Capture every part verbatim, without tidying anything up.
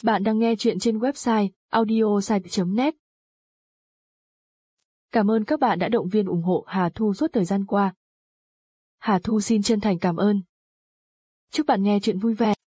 Bạn đang nghe chuyện trên website audiosite chấm net. Cảm ơn các bạn đã động viên ủng hộ Hà Thu suốt thời gian qua. Hà Thu xin chân thành cảm ơn. Chúc bạn nghe chuyện vui vẻ.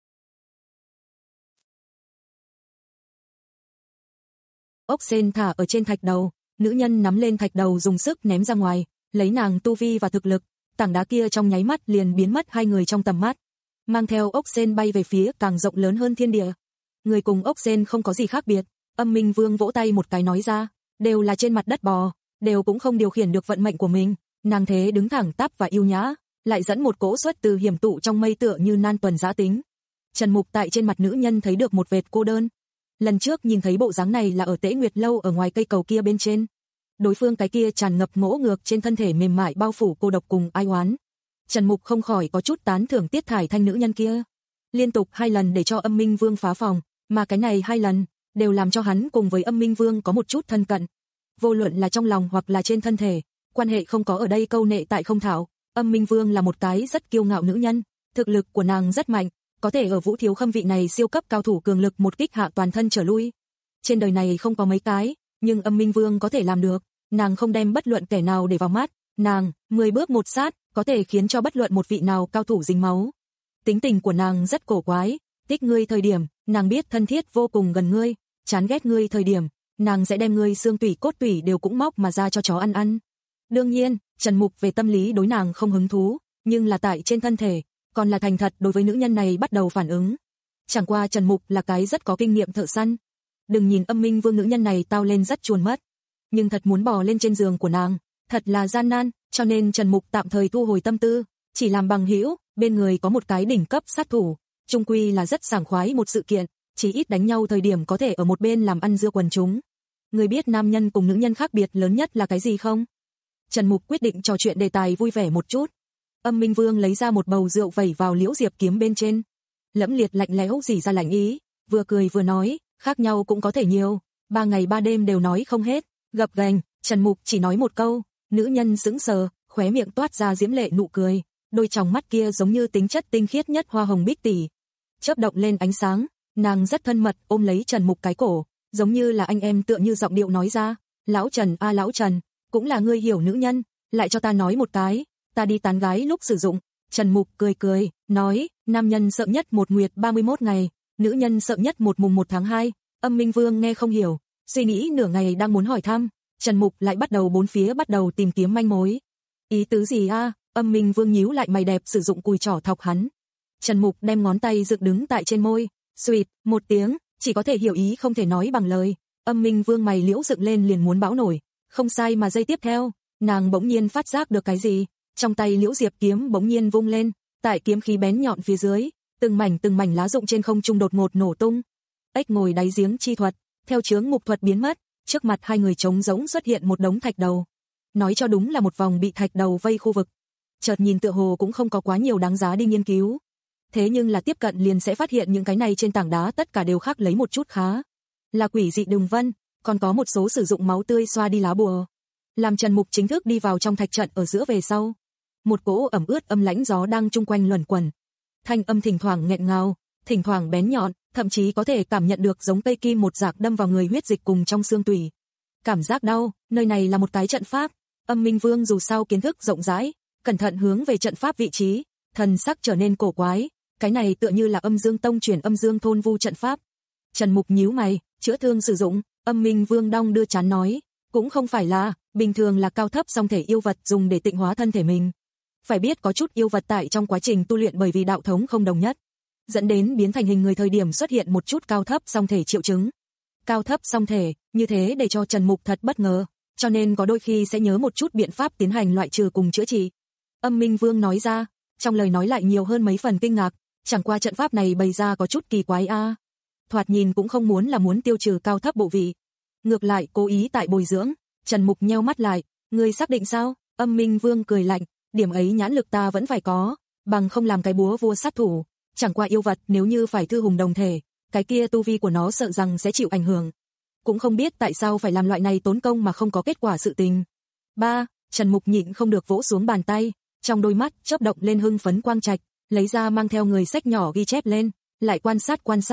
Ốc sên thả ở trên thạch đầu, nữ nhân nắm lên thạch đầu dùng sức ném ra ngoài, lấy nàng tu vi và thực lực, tảng đá kia trong nháy mắt liền biến mất hai người trong tầm mắt, mang theo ốc sên bay về phía càng rộng lớn hơn thiên địa. Người cùng ốc sên không có gì khác biệt, Âm Minh Vương vỗ tay một cái nói ra, đều là trên mặt đất bò, đều cũng không điều khiển được vận mệnh của mình, nàng thế đứng thẳng tắp và yêu nhã, lại dẫn một cỗ xuất từ hiểm tụ trong mây tựa như nan tuần giã tính. Trần Mục tại trên mặt nữ nhân thấy được một vệt cô đơn. Lần trước nhìn thấy bộ dáng này là ở Tế Nguyệt lâu ở ngoài cây cầu kia bên trên. Đối phương cái kia tràn ngập ngỗ ngược trên thân thể mềm mại bao phủ cô độc cùng ai oán. Trần Mục không khỏi có chút tán thưởng Tiết Thải Thanh nữ nhân kia. Liên tục hai lần để cho Âm Minh Vương phá phòng, mà cái này hai lần đều làm cho hắn cùng với Âm Minh Vương có một chút thân cận. Vô luận là trong lòng hoặc là trên thân thể, quan hệ không có ở đây câu nệ tại không thảo. Âm Minh Vương là một cái rất kiêu ngạo nữ nhân, thực lực của nàng rất mạnh, có thể ở Vũ Thiếu Khâm vị này siêu cấp cao thủ cường lực một kích hạ toàn thân trở lui. Trên đời này không có mấy cái, nhưng Âm Minh Vương có thể làm được, nàng không đem bất luận kẻ nào để vào mắt, nàng, mười bước một sát, có thể khiến cho bất luận một vị nào cao thủ dính máu. Tính tình của nàng rất cổ quái, thích ngươi thời điểm, nàng biết thân thiết vô cùng gần ngươi, chán ghét ngươi thời điểm, nàng sẽ đem ngươi xương tủy cốt tủy đều cũng móc mà ra cho chó ăn ăn. Đương nhiên, Trần Mục về tâm lý đối nàng không hứng thú, nhưng là tại trên thân thể, còn là thành thật đối với nữ nhân này bắt đầu phản ứng. Chẳng qua Trần Mục là cái rất có kinh nghiệm thợ săn. Đừng nhìn Âm Minh Vương nữ nhân này tao lên rất chuồn mất, nhưng thật muốn bò lên trên giường của nàng, thật là gian nan, cho nên Trần Mục tạm thời thu hồi tâm tư, chỉ làm bằng hữu, bên người có một cái đỉnh cấp sát thủ, chung quy là rất sảng khoái một sự kiện, chỉ ít đánh nhau thời điểm có thể ở một bên làm ăn dưa quần chúng. Người biết nam nhân cùng nữ nhân khác biệt lớn nhất là cái gì không? Trần Mục quyết định trò chuyện đề tài vui vẻ một chút. Âm Minh Vương lấy ra một bầu rượu vẩy vào liễu diệp kiếm bên trên. Lẫm liệt lạnh lẽo rỉ ra lạnh ý, vừa cười vừa nói, khác nhau cũng có thể nhiều, ba ngày ba đêm đều nói không hết. Gập ghềnh, Trần Mục chỉ nói một câu, nữ nhân sững sờ, khóe miệng toát ra diễm lệ nụ cười, đôi tròng mắt kia giống như tính chất tinh khiết nhất hoa hồng bích tỷ, chớp động lên ánh sáng, nàng rất thân mật ôm lấy Trần Mục cái cổ, giống như là anh em tựa như giọng điệu nói ra, lão Trần a lão Trần, cũng là ngươi hiểu nữ nhân, lại cho ta nói một cái, ta đi tán gái lúc sử dụng. Trần Mục cười cười, nói, nam nhân sợ nhất một nguyệt ba mươi mốt ngày, nữ nhân sợ nhất một mùng một tháng hai. Âm Minh Vương nghe không hiểu, suy nghĩ nửa ngày đang muốn hỏi thăm, Trần Mục lại bắt đầu bốn phía bắt đầu tìm kiếm manh mối. Ý tứ gì a? Âm Minh Vương nhíu lại mày đẹp sử dụng cùi trỏ thọc hắn. Trần Mục đem ngón tay dựng đứng tại trên môi, suýt một tiếng, chỉ có thể hiểu ý không thể nói bằng lời. Âm Minh Vương mày liễu dựng lên liền muốn bão nổi, không sai mà giây tiếp theo, nàng bỗng nhiên phát giác được cái gì, trong tay liễu diệp kiếm bỗng nhiên vung lên, tại kiếm khí bén nhọn phía dưới, từng mảnh từng mảnh lá rụng trên không trung đột ngột nổ tung. Ếch ngồi đáy giếng chi thuật, theo chướng ngục thuật biến mất, trước mặt hai người trống rỗng xuất hiện một đống thạch đầu. Nói cho đúng là một vòng bị thạch đầu vây khu vực. Chợt nhìn tựa hồ cũng không có quá nhiều đáng giá đi nghiên cứu. Thế nhưng là tiếp cận liền sẽ phát hiện những cái này trên tảng đá tất cả đều khác lấy một chút khá. Là quỷ dị đường vân, còn có một số sử dụng máu tươi xoa đi lá bùa. Làm Trần Mục chính thức đi vào trong thạch trận ở giữa về sau. Một cỗ ẩm ướt âm lãnh gió đang chung quanh luẩn quẩn. Thanh âm thỉnh thoảng nghẹn ngào, thỉnh thoảng bén nhọn, thậm chí có thể cảm nhận được giống cây kim một rạc đâm vào người huyết dịch cùng trong xương tủy. Cảm giác đau, nơi này là một cái trận pháp. Âm Minh Vương dù sao kiến thức rộng rãi, cẩn thận hướng về trận pháp vị trí, thần sắc trở nên cổ quái, cái này tựa như là Âm Dương Tông chuyển Âm Dương thôn vu trận pháp. Trần Mục nhíu mày, chữa thương sử dụng, Âm Minh Vương đong đưa chán nói, cũng không phải là, bình thường là cao thấp song thể yêu vật dùng để tịnh hóa thân thể mình. Phải biết có chút yêu vật tại trong quá trình tu luyện bởi vì đạo thống không đồng nhất, dẫn đến biến thành hình người thời điểm xuất hiện một chút cao thấp song thể triệu chứng. Cao thấp song thể, như thế để cho Trần Mục thật bất ngờ, cho nên có đôi khi sẽ nhớ một chút biện pháp tiến hành loại trừ cùng chữa trị. Âm Minh Vương nói ra, trong lời nói lại nhiều hơn mấy phần kinh ngạc, chẳng qua trận pháp này bày ra có chút kỳ quái a. À. Thoạt nhìn cũng không muốn là muốn tiêu trừ cao thấp bộ vị, ngược lại cố ý tại bồi dưỡng. Trần Mục nheo mắt lại, ngươi xác định sao? Âm Minh Vương cười lạnh, điểm ấy nhãn lực ta vẫn phải có, bằng không làm cái búa vua sát thủ, chẳng qua yêu vật nếu như phải thư hùng đồng thể, cái kia tu vi của nó sợ rằng sẽ chịu ảnh hưởng. Cũng không biết tại sao phải làm loại này tốn công mà không có kết quả sự tình. Ba, Trần Mục nhịn không được vỗ xuống bàn tay, trong đôi mắt chớp động lên hưng phấn quang trạch, lấy ra mang theo người sách nhỏ ghi chép lên, lại quan sát quan sát,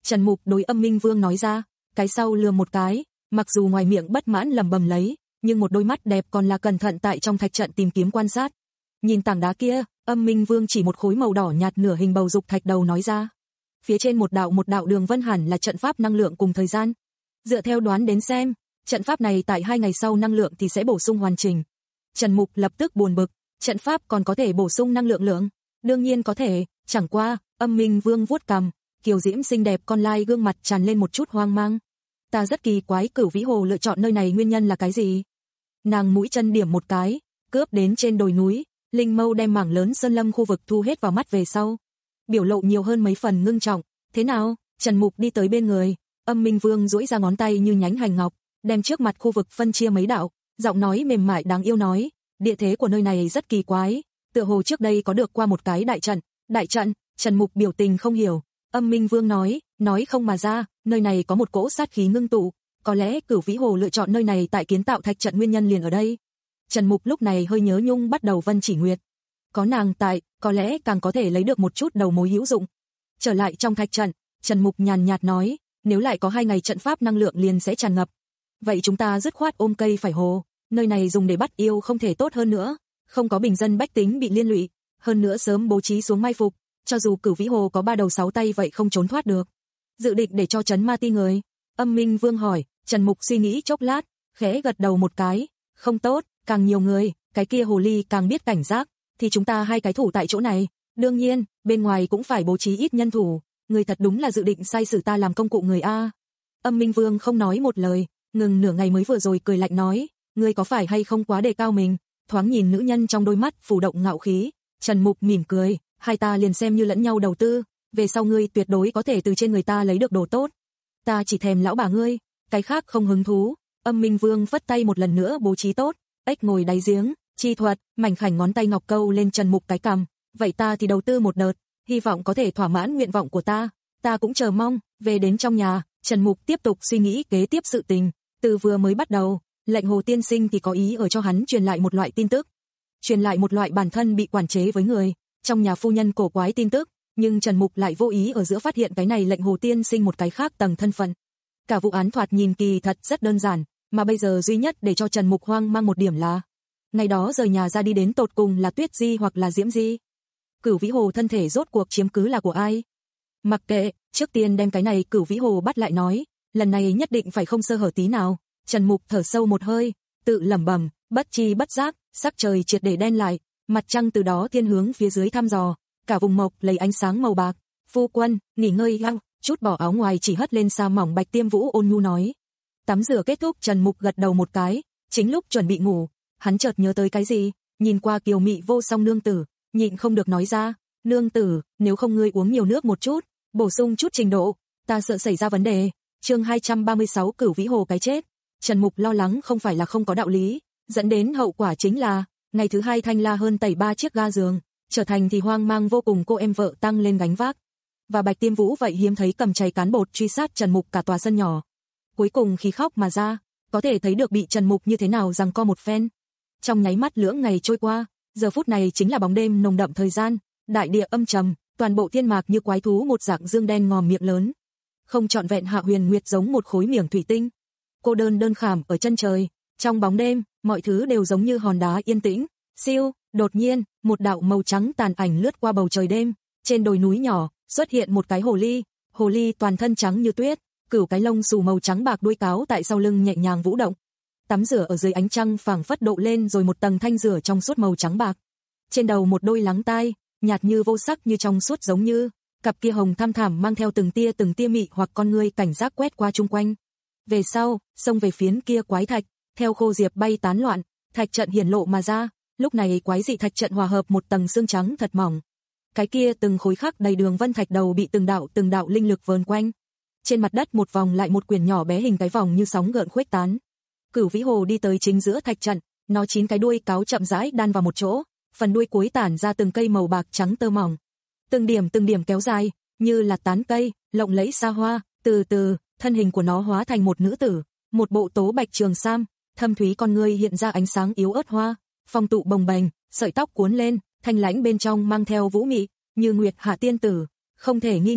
Trần Mục đối Âm Minh Vương nói ra, cái sau lườm một cái, mặc dù ngoài miệng bất mãn lẩm bẩm lấy, nhưng một đôi mắt đẹp còn là cẩn thận tại trong thạch trận tìm kiếm quan sát. Nhìn tảng đá kia, Âm Minh Vương chỉ một khối màu đỏ nhạt nửa hình bầu dục thạch đầu nói ra. Phía trên một đạo một đạo đường vân hẳn là trận pháp năng lượng cùng thời gian. Dựa theo đoán đến xem, trận pháp này tại hai ngày sau năng lượng thì sẽ bổ sung hoàn chỉnh. Trần Mục lập tức buồn bực, trận pháp còn có thể bổ sung năng lượng lượng? Đương nhiên có thể, chẳng qua, Âm Minh Vương vuốt cằm, kiều diễm xinh đẹp con lai gương mặt tràn lên một chút hoang mang. Ta rất kỳ quái Cửu Vĩ Hồ lựa chọn nơi này nguyên nhân là cái gì? Nàng mũi chân điểm một cái, cướp đến trên đồi núi, Linh Mâu đem mảng lớn sơn lâm khu vực thu hết vào mắt về sau. Biểu lộ nhiều hơn mấy phần ngưng trọng, thế nào? Trần Mục đi tới bên người, Âm Minh Vương duỗi ra ngón tay như nhánh hành ngọc, đem trước mặt khu vực phân chia mấy đạo, giọng nói mềm mại đáng yêu nói, địa thế của nơi này rất kỳ quái, tựa hồ trước đây có được qua một cái đại trận. Đại trận? Trần Mục biểu tình không hiểu. Âm Minh Vương nói, nói không mà ra, nơi này có một cỗ sát khí ngưng tụ, có lẽ Cửu Vĩ Hồ lựa chọn nơi này tại kiến tạo thạch trận nguyên nhân liền ở đây. Trần Mục lúc này hơi nhớ nhung bắt đầu Vân Chỉ Nguyệt. Có nàng tại, có lẽ càng có thể lấy được một chút đầu mối hữu dụng. Trở lại trong thạch trận, Trần Mục nhàn nhạt nói, nếu lại có hai ngày trận pháp năng lượng liền sẽ tràn ngập. Vậy chúng ta dứt khoát ôm cây phải hồ, nơi này dùng để bắt yêu không thể tốt hơn nữa, không có bình dân bách tính bị liên lụy, hơn nữa sớm bố trí xuống mai phục, cho dù Cửu Vĩ Hồ có ba đầu sáu tay vậy không trốn thoát được. Dự định để cho trấn ma ti người? Âm Minh Vương hỏi. Trần Mục suy nghĩ chốc lát, khẽ gật đầu một cái, không tốt, càng nhiều người, cái kia hồ ly càng biết cảnh giác, thì chúng ta hai cái thủ tại chỗ này, đương nhiên, bên ngoài cũng phải bố trí ít nhân thủ, người thật đúng là dự định sai sử ta làm công cụ người a. Âm Minh Vương không nói một lời, ngừng nửa ngày mới vừa rồi cười lạnh nói, ngươi có phải hay không quá đề cao mình? Thoáng nhìn nữ nhân trong đôi mắt phủ động ngạo khí, Trần Mục mỉm cười, hai ta liền xem như lẫn nhau đầu tư, về sau ngươi tuyệt đối có thể từ trên người ta lấy được đồ tốt. Ta chỉ thèm lão bà ngươi, cái khác không hứng thú. Âm Minh Vương phất tay một lần nữa bố trí tốt, ếch ngồi đáy giếng, chi thuật, mảnh khảnh ngón tay ngọc câu lên Trần Mục cái cằm, vậy ta thì đầu tư một đợt, hy vọng có thể thỏa mãn nguyện vọng của ta. Ta cũng chờ mong. Về đến trong nhà, Trần Mục tiếp tục suy nghĩ kế tiếp sự tình, từ vừa mới bắt đầu, Lệnh Hồ tiên sinh thì có ý ở cho hắn truyền lại một loại tin tức, truyền lại một loại bản thân bị quản chế với người, trong nhà phu nhân cổ quái tin tức, nhưng Trần Mục lại vô ý ở giữa phát hiện cái này Lệnh Hồ tiên sinh một cái khác tầng thân phận. Cả vụ án thoạt nhìn kỳ thật rất đơn giản, mà bây giờ duy nhất để cho Trần Mục hoang mang một điểm là, ngày đó rời nhà ra đi đến tột cùng là Tuyết Di hoặc là Diễm Di. Cửu Vĩ Hồ thân thể rốt cuộc chiếm cứ là của ai? Mặc kệ, trước tiên đem cái này Cửu Vĩ Hồ bắt lại nói, lần này nhất định phải không sơ hở tí nào. Trần Mục thở sâu một hơi, tự lẩm bẩm, bất chi bất giác, sắc trời triệt để đen lại, mặt trăng từ đó thiên hướng phía dưới thăm dò, cả vùng mộc lấy ánh sáng màu bạc. Phu quân, nghỉ ngơi lăng, chút bỏ áo ngoài chỉ hất lên sa mỏng Bạch Tiêm Vũ ôn nhu nói. Tắm rửa kết thúc, Trần Mục gật đầu một cái, chính lúc chuẩn bị ngủ, hắn chợt nhớ tới cái gì, nhìn qua kiều mị vô song nương tử, nhịn không được nói ra, nương tử, nếu không ngươi uống nhiều nước một chút, bổ sung chút trình độ, ta sợ xảy ra vấn đề. Chương hai trăm ba mươi sáu Cửu Vĩ Hồ cái chết. Trần Mục lo lắng không phải là không có đạo lý, dẫn đến hậu quả chính là, ngày thứ hai Thanh La hơn tẩy ba chiếc ga giường, trở thành thì hoang mang vô cùng cô em vợ tăng lên gánh vác. Và Bạch Tiêm Vũ vậy hiếm thấy cầm chày cán bột truy sát Trần Mục cả tòa sân nhỏ. Cuối cùng khí khóc mà ra, có thể thấy được bị Trần Mục như thế nào giằng co một phen. Trong nháy mắt lưỡng ngày trôi qua, giờ phút này chính là bóng đêm nồng đậm thời gian, đại địa âm trầm, toàn bộ thiên mạc như quái thú một dạng dương đen ngòm miệng lớn. Không trọn vẹn Hạ Huyền Nguyệt giống một khối miệng thủy tinh, cô đơn đơn khảm ở chân trời, trong bóng đêm, mọi thứ đều giống như hòn đá yên tĩnh. Siêu, đột nhiên, một đạo màu trắng tàn ảnh lướt qua bầu trời đêm, trên đồi núi nhỏ, xuất hiện một cái hồ ly, hồ ly toàn thân trắng như tuyết, cửu cái lông xù màu trắng bạc đuôi cáo tại sau lưng nhẹ nhàng vũ động. Tắm rửa ở dưới ánh trăng phảng phất độ lên rồi một tầng thanh rửa trong suốt màu trắng bạc. Trên đầu một đôi lắng tai, nhạt như vô sắc như trong suốt giống như, cặp kia hồng thăm thẳm mang theo từng tia từng tia mị hoặc con ngươi cảnh giác quét qua chung quanh. Về sau, xông về phiến kia quái thạch, theo khô diệp bay tán loạn, thạch trận hiển lộ mà ra, lúc này quái dị thạch trận hòa hợp một tầng xương trắng thật mỏng. Cái kia từng khối khắc đầy đường vân thạch đầu bị từng đạo từng đạo linh lực vờn quanh. Trên mặt đất một vòng lại một quyển nhỏ bé hình cái vòng như sóng gợn khuếch tán. Cửu Vĩ Hồ đi tới chính giữa thạch trận, nó chín cái đuôi cáo chậm rãi đan vào một chỗ, phần đuôi cuối tản ra từng cây màu bạc trắng tơ mỏng. Từng điểm từng điểm kéo dài, như là tán cây, lộng lẫy xa hoa, từ từ, thân hình của nó hóa thành một nữ tử, một bộ tố bạch trường sam, thâm thúy con ngươi hiện ra ánh sáng yếu ớt hoa, phong tụ bồng bềnh, sợi tóc cuốn lên, thanh lãnh bên trong mang theo vũ mị, như nguyệt hạ tiên tử, không thể nghi ngờ,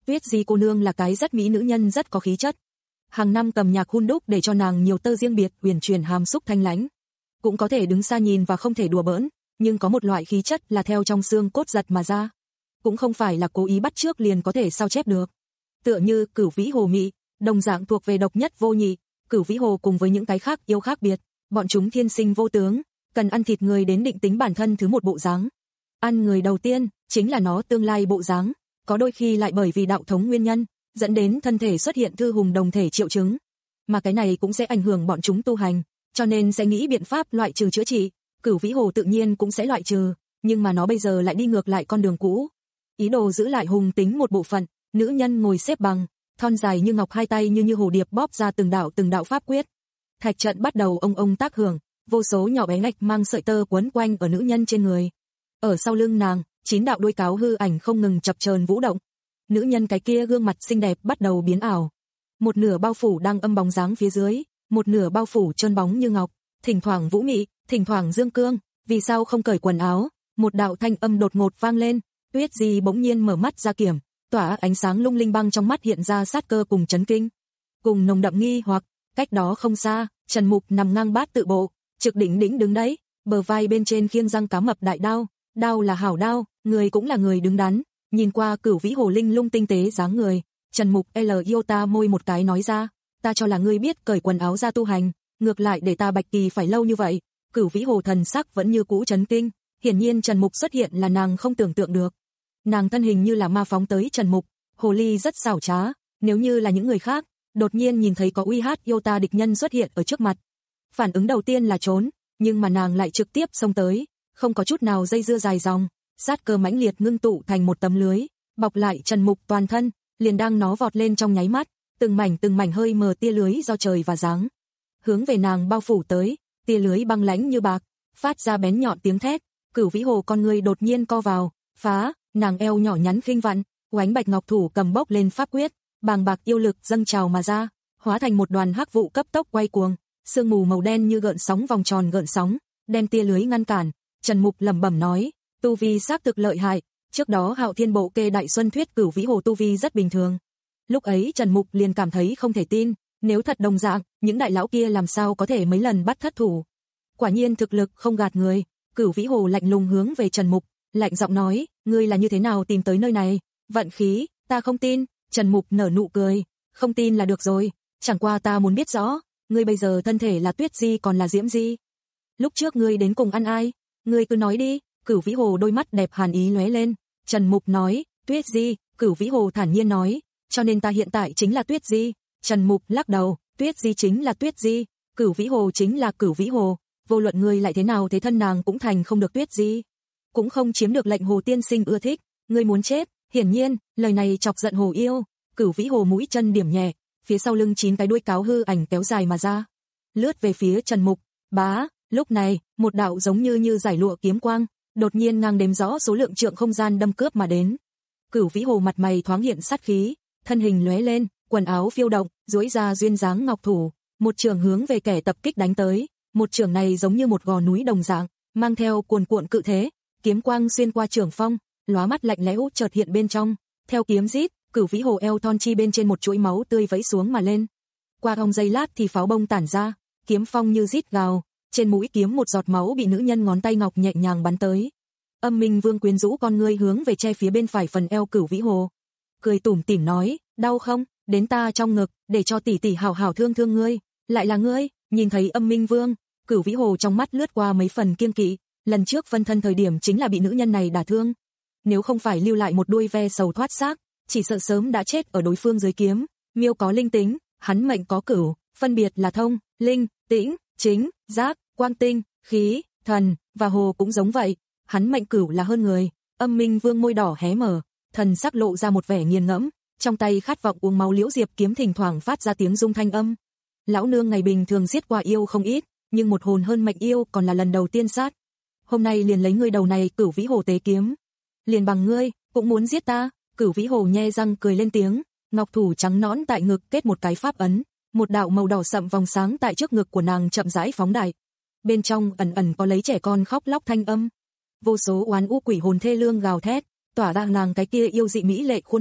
Tuyết Di cô nương là cái rất mỹ nữ nhân, rất có khí chất. Hàng năm cầm nhạc hun đúc để cho nàng nhiều tơ riêng biệt, huyền truyền hàm xúc thanh lãnh. Cũng có thể đứng xa nhìn và không thể đùa bỡn, nhưng có một loại khí chất là theo trong xương cốt giật mà ra. Cũng không phải là cố ý bắt chước liền có thể sao chép được. Tựa như Cửu Vĩ Hồ Mị, đồng dạng thuộc về độc nhất vô nhị. Cửu Vĩ Hồ cùng với những cái khác yêu khác biệt, bọn chúng thiên sinh vô tướng, cần ăn thịt người đến định tính bản thân thứ một bộ dáng. Ăn người đầu tiên chính là nó tương lai bộ dáng, có đôi khi lại bởi vì đạo thống nguyên nhân, dẫn đến thân thể xuất hiện thư hùng đồng thể triệu chứng. Mà cái này cũng sẽ ảnh hưởng bọn chúng tu hành, cho nên sẽ nghĩ biện pháp loại trừ chữa trị. Cửu Vĩ Hồ tự nhiên cũng sẽ loại trừ, nhưng mà nó bây giờ lại đi ngược lại con đường cũ. Ý đồ giữ lại hùng tính một bộ phận. Nữ nhân ngồi xếp bằng, thon dài như ngọc, hai tay như như hồ điệp bóp ra từng đạo từng đạo pháp quyết. Thạch trận bắt đầu ông ông tác hưởng, vô số nhỏ bé ngạch mang sợi tơ quấn quanh ở nữ nhân trên người. Ở sau lưng nàng, chín đạo đuôi cáo hư ảnh không ngừng chập chờn vũ động. Nữ nhân cái kia gương mặt xinh đẹp bắt đầu biến ảo. Một nửa bao phủ đang âm bóng dáng phía dưới, một nửa bao phủ trơn bóng như ngọc, thỉnh thoảng vũ mị, thỉnh thoảng dương cương, vì sao không cởi quần áo? Một đạo thanh âm đột ngột vang lên, Tuyết Di bỗng nhiên mở mắt ra kiểm, tỏa ánh sáng lung linh, băng trong mắt hiện ra sát cơ cùng chấn kinh, cùng nồng đậm nghi hoặc. Cách đó không xa, Trần Mục nằm ngang bát tự bộ, trực đỉnh đỉnh đứng đấy, bờ vai bên trên khiêng răng cá mập đại đao, đao là hảo đao, người cũng là người đứng đắn. Nhìn qua Cửu Vĩ Hồ linh lung tinh tế dáng người, Trần Mục L yêu ta môi một cái nói ra, ta cho là ngươi biết cởi quần áo ra tu hành, ngược lại để ta Bạch Kỳ phải lâu như vậy. Cửu Vĩ Hồ thần sắc vẫn như cũ chấn kinh, hiển nhiên Trần Mục xuất hiện là nàng không tưởng tượng được. Nàng thân hình như là ma phóng tới Trần Mục, hồ ly rất xảo trá, nếu như là những người khác, đột nhiên nhìn thấy có uy hát yêu ta địch nhân xuất hiện ở trước mặt, phản ứng đầu tiên là trốn, nhưng mà nàng lại trực tiếp xông tới, không có chút nào dây dưa dài dòng, sát cơ mãnh liệt ngưng tụ thành một tấm lưới, bọc lại Trần Mục toàn thân, liền đang nó vọt lên trong nháy mắt, từng mảnh từng mảnh hơi mờ tia lưới do trời và dáng, hướng về nàng bao phủ tới, tia lưới băng lãnh như bạc, phát ra bén nhọn tiếng thét. Cửu Vĩ Hồ con người đột nhiên co vào, phá, nàng eo nhỏ nhắn khinh vặn, oánh bạch ngọc thủ cầm bốc lên pháp quyết, bàng bạc yêu lực dâng trào mà ra, hóa thành một đoàn hắc vụ cấp tốc quay cuồng, sương mù màu đen như gợn sóng vòng tròn gợn sóng, đem tia lưới ngăn cản. Trần Mục lẩm bẩm nói, tu vi xác thực lợi hại, trước đó Hạo Thiên Bộ Kê Đại Xuân thuyết Cửu Vĩ Hồ tu vi rất bình thường. Lúc ấy Trần Mục liền cảm thấy không thể tin, nếu thật đồng dạng, những đại lão kia làm sao có thể mấy lần bắt thất thủ. Quả nhiên thực lực không gạt người. Cửu Vĩ Hồ lạnh lùng hướng về Trần Mục, lạnh giọng nói, ngươi là như thế nào tìm tới nơi này? Vận khí, ta không tin. Trần Mục nở nụ cười, không tin là được rồi, chẳng qua ta muốn biết rõ, ngươi bây giờ thân thể là Tuyết Di còn là Diễm Di? Lúc trước ngươi đến cùng ăn ai? Ngươi cứ nói đi. Cửu Vĩ Hồ đôi mắt đẹp hàn ý lóe lên. Trần Mục nói, Tuyết Di. Cửu Vĩ Hồ thản nhiên nói, cho nên ta hiện tại chính là Tuyết Di. Trần Mục lắc đầu, Tuyết Di chính là Tuyết Di, Cửu Vĩ Hồ chính là Cửu Vĩ Hồ, vô luận ngươi lại thế nào thế thân nàng cũng thành không được Tuyết Di, cũng không chiếm được lệnh Hồ tiên sinh ưa thích, ngươi muốn chết. Hiển nhiên, lời này chọc giận Hồ yêu. Cửu Vĩ Hồ mũi chân điểm nhẹ, phía sau lưng chín cái đuôi cáo hư ảnh kéo dài mà ra, lướt về phía Trần Mục. Bá, lúc này, một đạo giống như như giải lụa kiếm quang, đột nhiên ngang đếm rõ số lượng trượng không gian đâm cướp mà đến. Cửu Vĩ Hồ mặt mày thoáng hiện sát khí, thân hình lóe lên, quần áo phiêu động, duỗi ra duyên dáng ngọc thủ, một trường hướng về kẻ tập kích đánh tới. Một trường này giống như một gò núi đồng dạng, mang theo cuồn cuộn cự thế, kiếm quang xuyên qua trường phong, lóa mắt lạnh lẽo chợt hiện bên trong. Theo kiếm rít, Cửu Vĩ Hồ eo thon chi bên trên một chuỗi máu tươi vẫy xuống mà lên. Qua hông giây lát thì pháo bông tản ra, kiếm phong như rít gào, trên mũi kiếm một giọt máu bị nữ nhân ngón tay ngọc nhẹ nhàng bắn tới. Âm Minh Vương quyến rũ con ngươi hướng về che phía bên phải phần eo Cửu Vĩ Hồ, cười tủm tỉm nói, đau không? Đến ta trong ngực, để cho tỷ tỷ hảo hảo thương thương ngươi. Lại là ngươi? Nhìn thấy Âm Minh Vương, Cửu Vĩ Hồ trong mắt lướt qua mấy phần kiêng kỵ, lần trước phân thân thời điểm chính là bị nữ nhân này đả thương. Nếu không phải lưu lại một đuôi ve sầu thoát xác, chỉ sợ sớm đã chết ở đối phương dưới kiếm. Miêu có linh tính, hắn mệnh có cửu, phân biệt là thông, linh, tĩnh, chính, giác, quang tinh, khí, thần, và hồ cũng giống vậy. Hắn mệnh cửu là hơn người. Âm Minh Vương môi đỏ hé mở, thần sắc lộ ra một vẻ nghiền ngẫm, trong tay khát vọng uống máu liễu diệp kiếm thỉnh thoảng phát ra tiếng rung thanh âm. Lão nương ngày bình thường giết qua yêu không ít, nhưng một hồn hơn mệnh yêu còn là lần đầu tiên sát. Hôm nay liền lấy ngươi đầu này Cửu Vĩ Hồ tế kiếm. Liền bằng ngươi, cũng muốn giết ta? Cửu Vĩ Hồ nhe răng cười lên tiếng, ngọc thủ trắng nõn tại ngực kết một cái pháp ấn, một đạo màu đỏ sậm vòng sáng tại trước ngực của nàng chậm rãi phóng đại. Bên trong ẩn ẩn có lấy trẻ con khóc lóc thanh âm. Vô số oán u quỷ hồn thê lương gào thét, tỏa ra nàng cái kia yêu dị mỹ lệ khuôn mặt,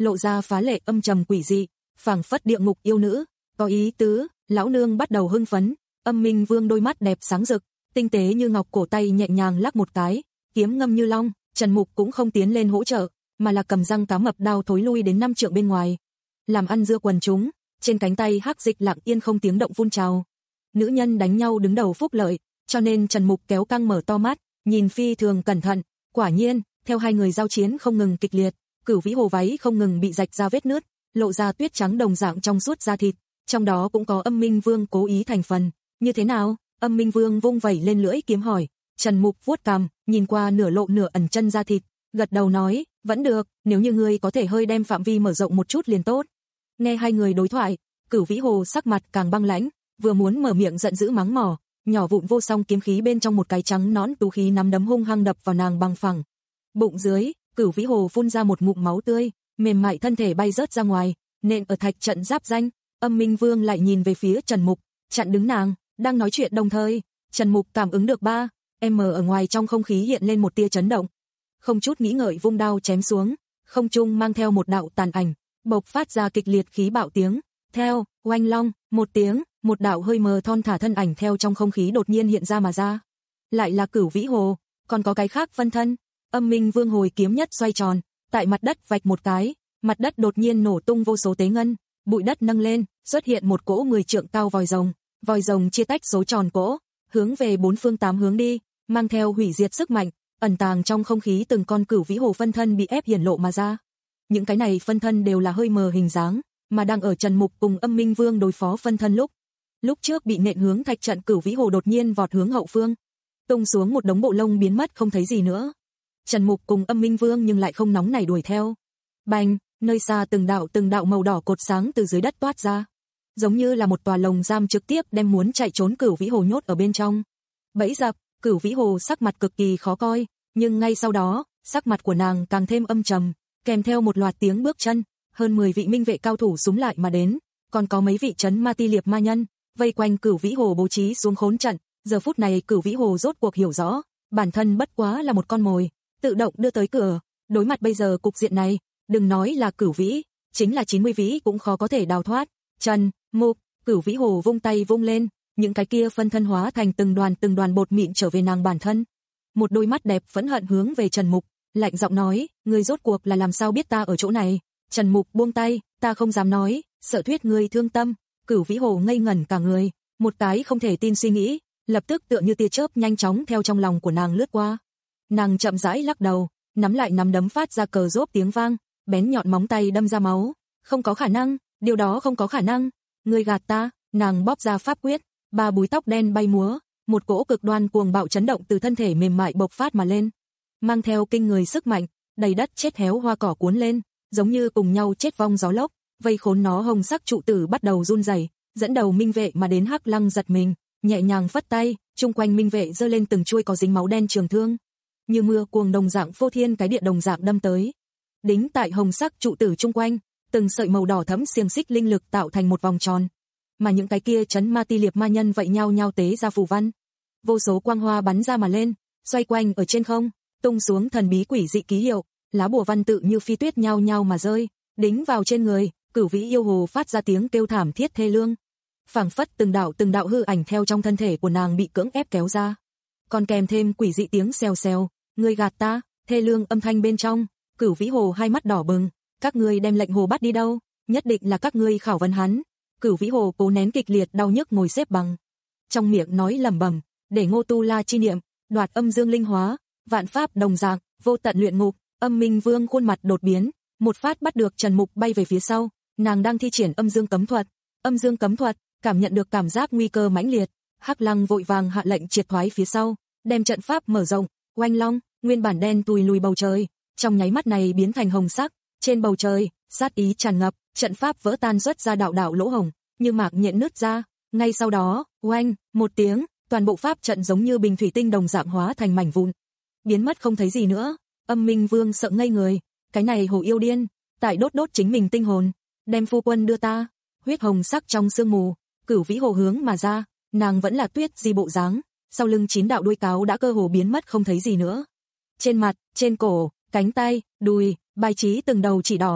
lộ ra phá lệ âm trầm quỷ dị, phảng phất địa ngục yêu nữ, có ý tứ. Lão nương bắt đầu hưng phấn, Âm Minh Vương đôi mắt đẹp sáng rực, tinh tế như ngọc cổ tay nhẹ nhàng lắc một cái, kiếm ngâm như long. Trần Mục cũng không tiến lên hỗ trợ, mà là cầm răng cá mập đao thối lui đến năm trượng bên ngoài. Làm ăn dưa quần chúng, trên cánh tay hắc dịch lặng yên không tiếng động phun trào. Nữ nhân đánh nhau đứng đầu phúc lợi, cho nên Trần Mục kéo căng mở to mắt, nhìn phi thường cẩn thận. Quả nhiên, theo hai người giao chiến không ngừng kịch liệt, Cửu Vĩ Hồ váy không ngừng bị rạch ra vết nứt, lộ ra tuyết trắng đồng dạng trong suốt da thịt, trong đó cũng có Âm Minh Vương cố ý thành phần. Như thế nào? Âm Minh Vương vung vẩy lên lưỡi kiếm hỏi. Trần Mục vuốt cằm, nhìn qua nửa lộ nửa ẩn chân da thịt, gật đầu nói, vẫn được, nếu như ngươi có thể hơi đem phạm vi mở rộng một chút liền tốt. Nghe hai người đối thoại, Cửu Vĩ Hồ sắc mặt càng băng lãnh, vừa muốn mở miệng giận dữ mắng mỏ, nhỏ vụn vô song kiếm khí bên trong một cái trắng nõn tú khí nắm đấm hung hăng đập vào nàng bằng phẳng. Bụng dưới, Cửu Vĩ Hồ phun ra một ngụm máu tươi, mềm mại thân thể bay rớt ra ngoài, nện ở thạch trận giáp danh. Âm Minh Vương lại nhìn về phía Trần Mục, chặn đứng nàng, đang nói chuyện đồng thời, Trần Mục cảm ứng được ba em ở ngoài trong không khí hiện lên một tia chấn động. Không chút nghĩ ngợi vung đao chém xuống, không trung mang theo một đạo tàn ảnh, bộc phát ra kịch liệt khí bạo tiếng, theo, oanh long, một tiếng, một đạo hơi mờ thon thả thân ảnh theo trong không khí đột nhiên hiện ra mà ra. Lại là Cửu Vĩ Hồ, còn có cái khác phân thân. Âm Minh Vương hồi kiếm nhất xoay tròn, tại mặt đất vạch một cái, mặt đất đột nhiên nổ tung vô số tế ngân, bụi đất nâng lên, xuất hiện một cỗ mười trượng cao vòi rồng, vòi rồng chia tách số tròn cỗ, hướng về bốn phương tám hướng đi, mang theo hủy diệt sức mạnh, ẩn tàng trong không khí từng con Cửu Vĩ Hồ phân thân bị ép hiển lộ mà ra. Những cái này phân thân đều là hơi mờ hình dáng, mà đang ở Trần Mục cùng Âm Minh Vương đối phó phân thân lúc. Lúc trước bị nện hướng thạch trận Cửu Vĩ Hồ đột nhiên vọt hướng hậu phương, tung xuống một đống bộ lông biến mất không thấy gì nữa. Trần Mục cùng Âm Minh Vương nhưng lại không nóng nảy đuổi theo. Bành, nơi xa từng đạo từng đạo màu đỏ cột sáng từ dưới đất toát ra, giống như là một tòa lồng giam trực tiếp đem muốn chạy trốn Cửu Vĩ Hồ nhốt ở bên trong. Bẫy dập, Cửu Vĩ Hồ sắc mặt cực kỳ khó coi, nhưng ngay sau đó, sắc mặt của nàng càng thêm âm trầm, kèm theo một loạt tiếng bước chân, hơn mười vị minh vệ cao thủ súng lại mà đến, còn có mấy vị trấn ma ti liệp ma nhân, vây quanh Cửu Vĩ Hồ bố trí xuống khốn trận. Giờ phút này Cửu Vĩ Hồ rốt cuộc hiểu rõ, bản thân bất quá là một con mồi, tự động đưa tới cửa. Đối mặt bây giờ cục diện này, đừng nói là Cửu Vĩ, chính là chín mươi vĩ cũng khó có thể đào thoát. Trần Mục, Cửu Vĩ Hồ vung tay vung lên, những cái kia phân thân hóa thành từng đoàn từng đoàn bột mịn trở về nàng bản thân. Một đôi mắt đẹp phẫn hận hướng về Trần Mục, lạnh giọng nói, ngươi rốt cuộc là làm sao biết ta ở chỗ này? Trần Mục buông tay, ta không dám nói, sợ thuyết ngươi thương tâm. Cửu Vĩ Hồ ngây ngẩn cả người, một cái không thể tin suy nghĩ, lập tức tựa như tia chớp nhanh chóng theo trong lòng của nàng lướt qua. Nàng chậm rãi lắc đầu, nắm lại nắm đấm phát ra cờ rốp tiếng vang, bén nhọn móng tay đâm ra máu. Không có khả năng, điều đó không có khả năng. Ngươi gạt ta. Nàng bóp ra pháp quyết, ba búi tóc đen bay múa, một cỗ cực đoan cuồng bạo chấn động từ thân thể mềm mại bộc phát mà lên, mang theo kinh người sức mạnh, đầy đất chết héo hoa cỏ cuốn lên, giống như cùng nhau chết vong gió lốc, vây khốn nó. Hồng sắc trụ tử bắt đầu run rẩy, dẫn đầu minh vệ mà đến Hắc Lăng giật mình, nhẹ nhàng phất tay, chung quanh minh vệ giơ lên từng chuôi có dính máu đen trường thương, như mưa cuồng đồng dạng phô thiên cái địa đồng dạng đâm tới. Đính tại hồng sắc trụ tử chung quanh, từng sợi màu đỏ thẫm xiềng xích linh lực tạo thành một vòng tròn, mà những cái kia trấn ma ti liệp ma nhân vậy nhau nhau tế ra phù văn, vô số quang hoa bắn ra mà lên, xoay quanh ở trên không, tung xuống thần bí quỷ dị ký hiệu, lá bùa văn tự như phi tuyết nhau nhau mà rơi, đính vào trên người. Cửu Vĩ yêu hồ phát ra tiếng kêu thảm thiết thê lương, phảng phất từng đạo từng đạo hư ảnh theo trong thân thể của nàng bị cưỡng ép kéo ra, còn kèm thêm quỷ dị tiếng xèo xèo, ngươi gạt ta. Thê lương âm thanh bên trong, Cửu Vĩ hồ hai mắt đỏ bừng, các ngươi đem lệnh hồ bắt đi đâu? Nhất định là các ngươi khảo vấn hắn. Cửu Vĩ hồ cố nén kịch liệt đau nhức ngồi xếp bằng, trong miệng nói lẩm bẩm, để Ngô Tu La chi niệm, đoạt âm dương linh hóa, vạn pháp đồng dạng, vô tận luyện ngục. Âm Minh Vương khuôn mặt đột biến, một phát bắt được Trần Mục bay về phía sau, nàng đang thi triển âm dương cấm thuật. Âm dương cấm thuật, cảm nhận được cảm giác nguy cơ mãnh liệt, Hắc Lăng vội vàng hạ lệnh triệt thoái phía sau, đem trận pháp mở rộng. Oanh long, nguyên bản đen tùi lùi bầu trời, trong nháy mắt này biến thành hồng sắc, trên bầu trời, sát ý tràn ngập, trận pháp vỡ tan xuất ra đạo đạo lỗ hổng, như mạc nhện nứt ra. Ngay sau đó, oanh, một tiếng, toàn bộ pháp trận giống như bình thủy tinh đồng dạng hóa thành mảnh vụn, biến mất không thấy gì nữa. Âm Minh Vương sợ ngây người, cái này hồ yêu điên, tại đốt đốt chính mình tinh hồn, đem phu quân đưa ta. Huyết hồng sắc trong sương mù, Cửu Vĩ hồ hướng mà ra, nàng vẫn là tuyết di bộ dáng, sau lưng chín đạo đuôi cáo đã cơ hồ biến mất không thấy gì nữa. Trên mặt, trên cổ, cánh tay, đùi, bài trí từng đầu chỉ đỏ,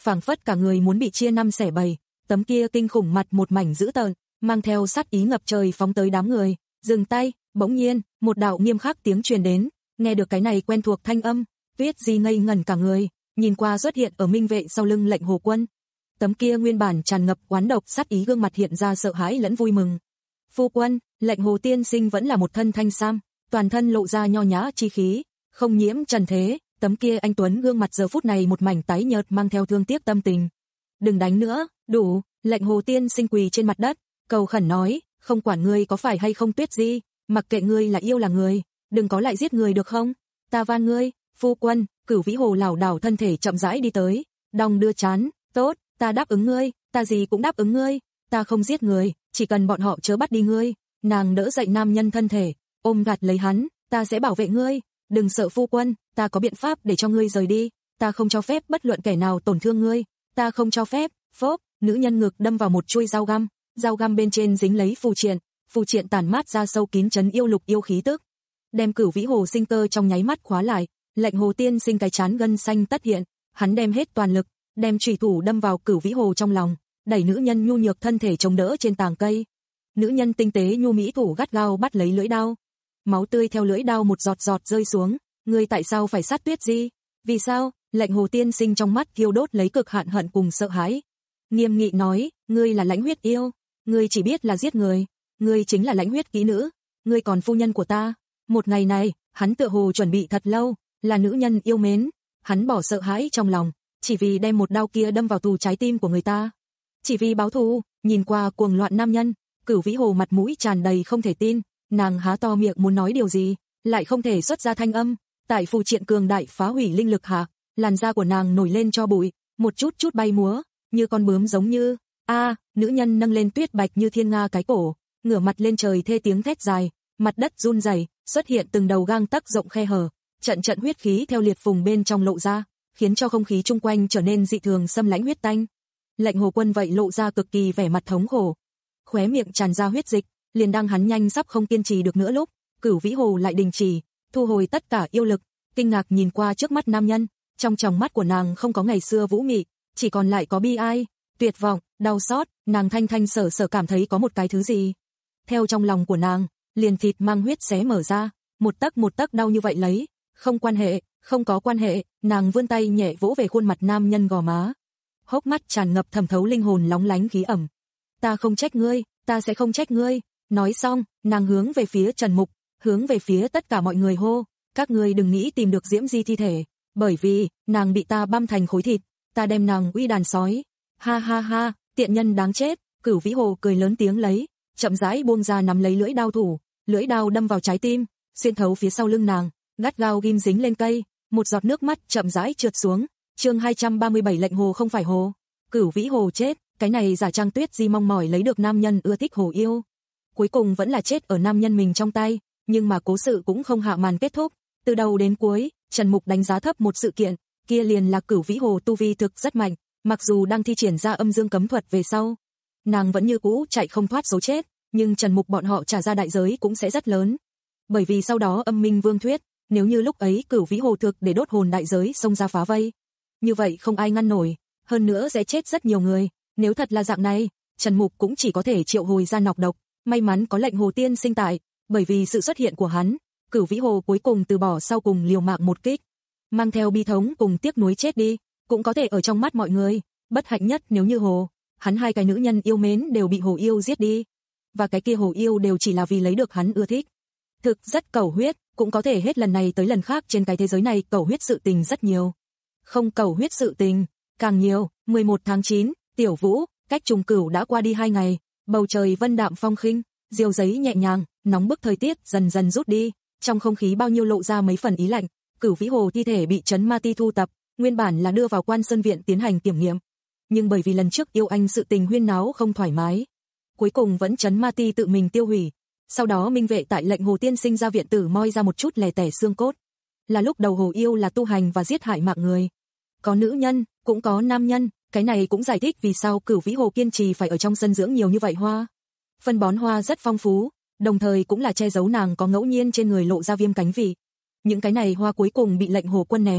phảng phất cả người muốn bị chia năm xẻ bảy, tấm kia kinh khủng mặt một mảnh dữ tợn, mang theo sát ý ngập trời phóng tới đám người. Dừng tay, bỗng nhiên, một đạo nghiêm khắc tiếng truyền đến, nghe được cái này quen thuộc thanh âm, Tuyết Di ngây ngẩn cả người, nhìn qua xuất hiện ở minh vệ sau lưng Lệnh Hồ Quân. Tấm kia nguyên bản tràn ngập oán độc sát ý gương mặt hiện ra sợ hãi lẫn vui mừng. Phu quân, Lệnh Hồ tiên sinh vẫn là một thân thanh sam, toàn thân lộ ra nho nhã chi khí, không nhiễm trần thế, tấm kia anh tuấn gương mặt giờ phút này một mảnh tái nhợt mang theo thương tiếc tâm tình. Đừng đánh nữa, đủ. Lệnh Hồ tiên sinh quỳ trên mặt đất, cầu khẩn nói, không quản ngươi có phải hay không Tuyết Di, mặc kệ ngươi là yêu là người, đừng có lại giết người được không? Ta van ngươi. Phu quân. Cửu Vĩ Hồ lảo đảo thân thể chậm rãi đi tới, đong đưa chán, tốt, ta đáp ứng ngươi, ta gì cũng đáp ứng ngươi, ta không giết người, chỉ cần bọn họ chớ bắt đi ngươi. Nàng đỡ dậy nam nhân thân thể, ôm gạt lấy hắn, ta sẽ bảo vệ ngươi, đừng sợ phu quân, ta có biện pháp để cho ngươi rời đi, ta không cho phép bất luận kẻ nào tổn thương ngươi, ta không cho phép. Phốp, nữ nhân ngực đâm vào một chuôi dao găm, dao găm bên trên dính lấy phù triện, phù triện tản mát ra sâu kín chấn yêu lục yêu khí tức, đem Cửu Vĩ Hồ sinh cơ trong nháy mắt khóa lại. Lệnh Hồ tiên sinh cái chán gân xanh tất hiện, hắn đem hết toàn lực, đem chủy thủ đâm vào Cửu Vĩ Hồ trong lòng, đẩy nữ nhân nhu nhược thân thể chống đỡ trên tàng cây. Nữ nhân tinh tế nhu mỹ thủ gắt gao bắt lấy lưỡi đao, máu tươi theo lưỡi đao một giọt giọt rơi xuống. Ngươi tại sao phải sát Tuyết Di? Vì sao? Lệnh Hồ tiên sinh trong mắt thiêu đốt lấy cực hạn hận cùng sợ hãi, nghiêm nghị nói, ngươi là lãnh huyết yêu, ngươi chỉ biết là giết người, ngươi chính là lãnh huyết kỹ nữ, ngươi còn phu nhân của ta. Một ngày này, hắn tựa hồ chuẩn bị thật lâu, là nữ nhân yêu mến, hắn bỏ sợ hãi trong lòng, chỉ vì đem một đao kia đâm vào tù trái tim của người ta, chỉ vì báo thù. Nhìn qua cuồng loạn nam nhân, Cửu Vĩ Hồ mặt mũi tràn đầy không thể tin, nàng há to miệng muốn nói điều gì, lại không thể xuất ra thanh âm. Tại phù triện cường đại phá hủy linh lực hạ, làn da của nàng nổi lên cho bụi, một chút chút bay múa, như con bướm giống như. A, à, nữ nhân nâng lên tuyết bạch như thiên nga cái cổ, ngửa mặt lên trời thê tiếng thét dài, mặt đất run rẩy, xuất hiện từng đầu gang tấc rộng khe hở, trận trận huyết khí theo liệt phùng bên trong lộ ra, khiến cho không khí chung quanh trở nên dị thường xâm lãnh huyết tanh. Lệnh Hồ Quân vậy lộ ra cực kỳ vẻ mặt thống khổ, khóe miệng tràn ra huyết dịch, liền đang hắn nhanh sắp không kiên trì được nữa lúc, Cửu Vĩ Hồ lại đình chỉ, thu hồi tất cả yêu lực, kinh ngạc nhìn qua trước mắt nam nhân, trong tròng mắt của nàng không có ngày xưa vũ mị, chỉ còn lại có bi ai, tuyệt vọng, đau xót. Nàng thanh thanh sở sở cảm thấy có một cái thứ gì theo trong lòng của nàng, liền thịt mang huyết xé mở ra, một tấc một tấc đau như vậy lấy. Không quan hệ, không có quan hệ. Nàng vươn tay nhẹ vỗ về khuôn mặt nam nhân gò má, hốc mắt tràn ngập thẩm thấu linh hồn lóng lánh khí ẩm. Ta không trách ngươi, ta sẽ không trách ngươi. Nói xong, nàng hướng về phía Trần Mục, hướng về phía tất cả mọi người hô, các ngươi đừng nghĩ tìm được Diễm Di thi thể, bởi vì nàng bị ta băm thành khối thịt, ta đem nàng uy đàn sói. Ha ha ha, tiện nhân đáng chết. Cửu Vĩ Hồ cười lớn tiếng lấy, chậm rãi buông ra nắm lấy lưỡi đao thủ, lưỡi đao đâm vào trái tim, xuyên thấu phía sau lưng nàng, gắt gao ghim dính lên cây, một giọt nước mắt chậm rãi trượt xuống. Chương hai trăm ba mươi bảy Lệnh Hồ không phải hồ. Cửu Vĩ Hồ chết, cái này giả trang Tuyết Di mong mỏi lấy được nam nhân ưa thích hồ yêu, cuối cùng vẫn là chết ở nam nhân mình trong tay. Nhưng mà cố sự cũng không hạ màn kết thúc, từ đầu đến cuối, Trần Mục đánh giá thấp một sự kiện, kia liền là Cửu Vĩ Hồ tu vi thực rất mạnh, mặc dù đang thi triển ra âm dương cấm thuật về sau, nàng vẫn như cũ chạy không thoát số chết, nhưng Trần Mục bọn họ trả ra đại giới cũng sẽ rất lớn. Bởi vì sau đó Âm Minh Vương thuyết, nếu như lúc ấy Cửu Vĩ Hồ thực để đốt hồn đại giới xông ra phá vây, như vậy không ai ngăn nổi, hơn nữa sẽ chết rất nhiều người. Nếu thật là dạng này, Trần Mục cũng chỉ có thể triệu hồi ra nọc độc, may mắn có Lệnh Hồ tiên sinh tại, bởi vì sự xuất hiện của hắn, Cửu Vĩ Hồ cuối cùng từ bỏ sau cùng liều mạng một kích, mang theo bi thống cùng tiếc nuối chết đi. Cũng có thể ở trong mắt mọi người, bất hạnh nhất nếu như Hồ, hắn hai cái nữ nhân yêu mến đều bị Hồ yêu giết đi, và cái kia Hồ yêu đều chỉ là vì lấy được hắn ưa thích. Thực rất cầu huyết, cũng có thể hết lần này tới lần khác trên cái thế giới này cầu huyết sự tình rất nhiều. Không cầu huyết sự tình, càng nhiều. mười một tháng chín, Tiểu Vũ, cách trùng cửu đã qua đi hai ngày, bầu trời vân đạm phong khinh, diều giấy nhẹ nhàng, nóng bức thời tiết dần dần rút đi, trong không khí bao nhiêu lộ ra mấy phần ý lạnh. Cửu Vĩ Hồ thi thể bị Trấn Ma Ti thu tập, nguyên bản là đưa vào Quan Sơn viện tiến hành kiểm nghiệm, nhưng bởi vì lần trước yêu anh sự tình huyên náo không thoải mái, cuối cùng vẫn Trấn Ma Ti tự mình tiêu hủy. Sau đó minh vệ tại Lệnh Hồ tiên sinh ra viện tử moi ra một chút lẻ tẻ xương cốt, là lúc đầu Hồ yêu là tu hành và giết hại mạng người, có nữ nhân, cũng có nam nhân. Cái này cũng giải thích vì sao Cửu Vĩ Hồ kiên trì phải ở trong sân dưỡng nhiều như vậy hoa. Phân bón hoa rất phong phú, đồng thời cũng là che giấu nàng có ngẫu nhiên trên người lộ ra viêm cánh vị. Những cái này hoa cuối cùng bị Lệnh Hồ Quân ném,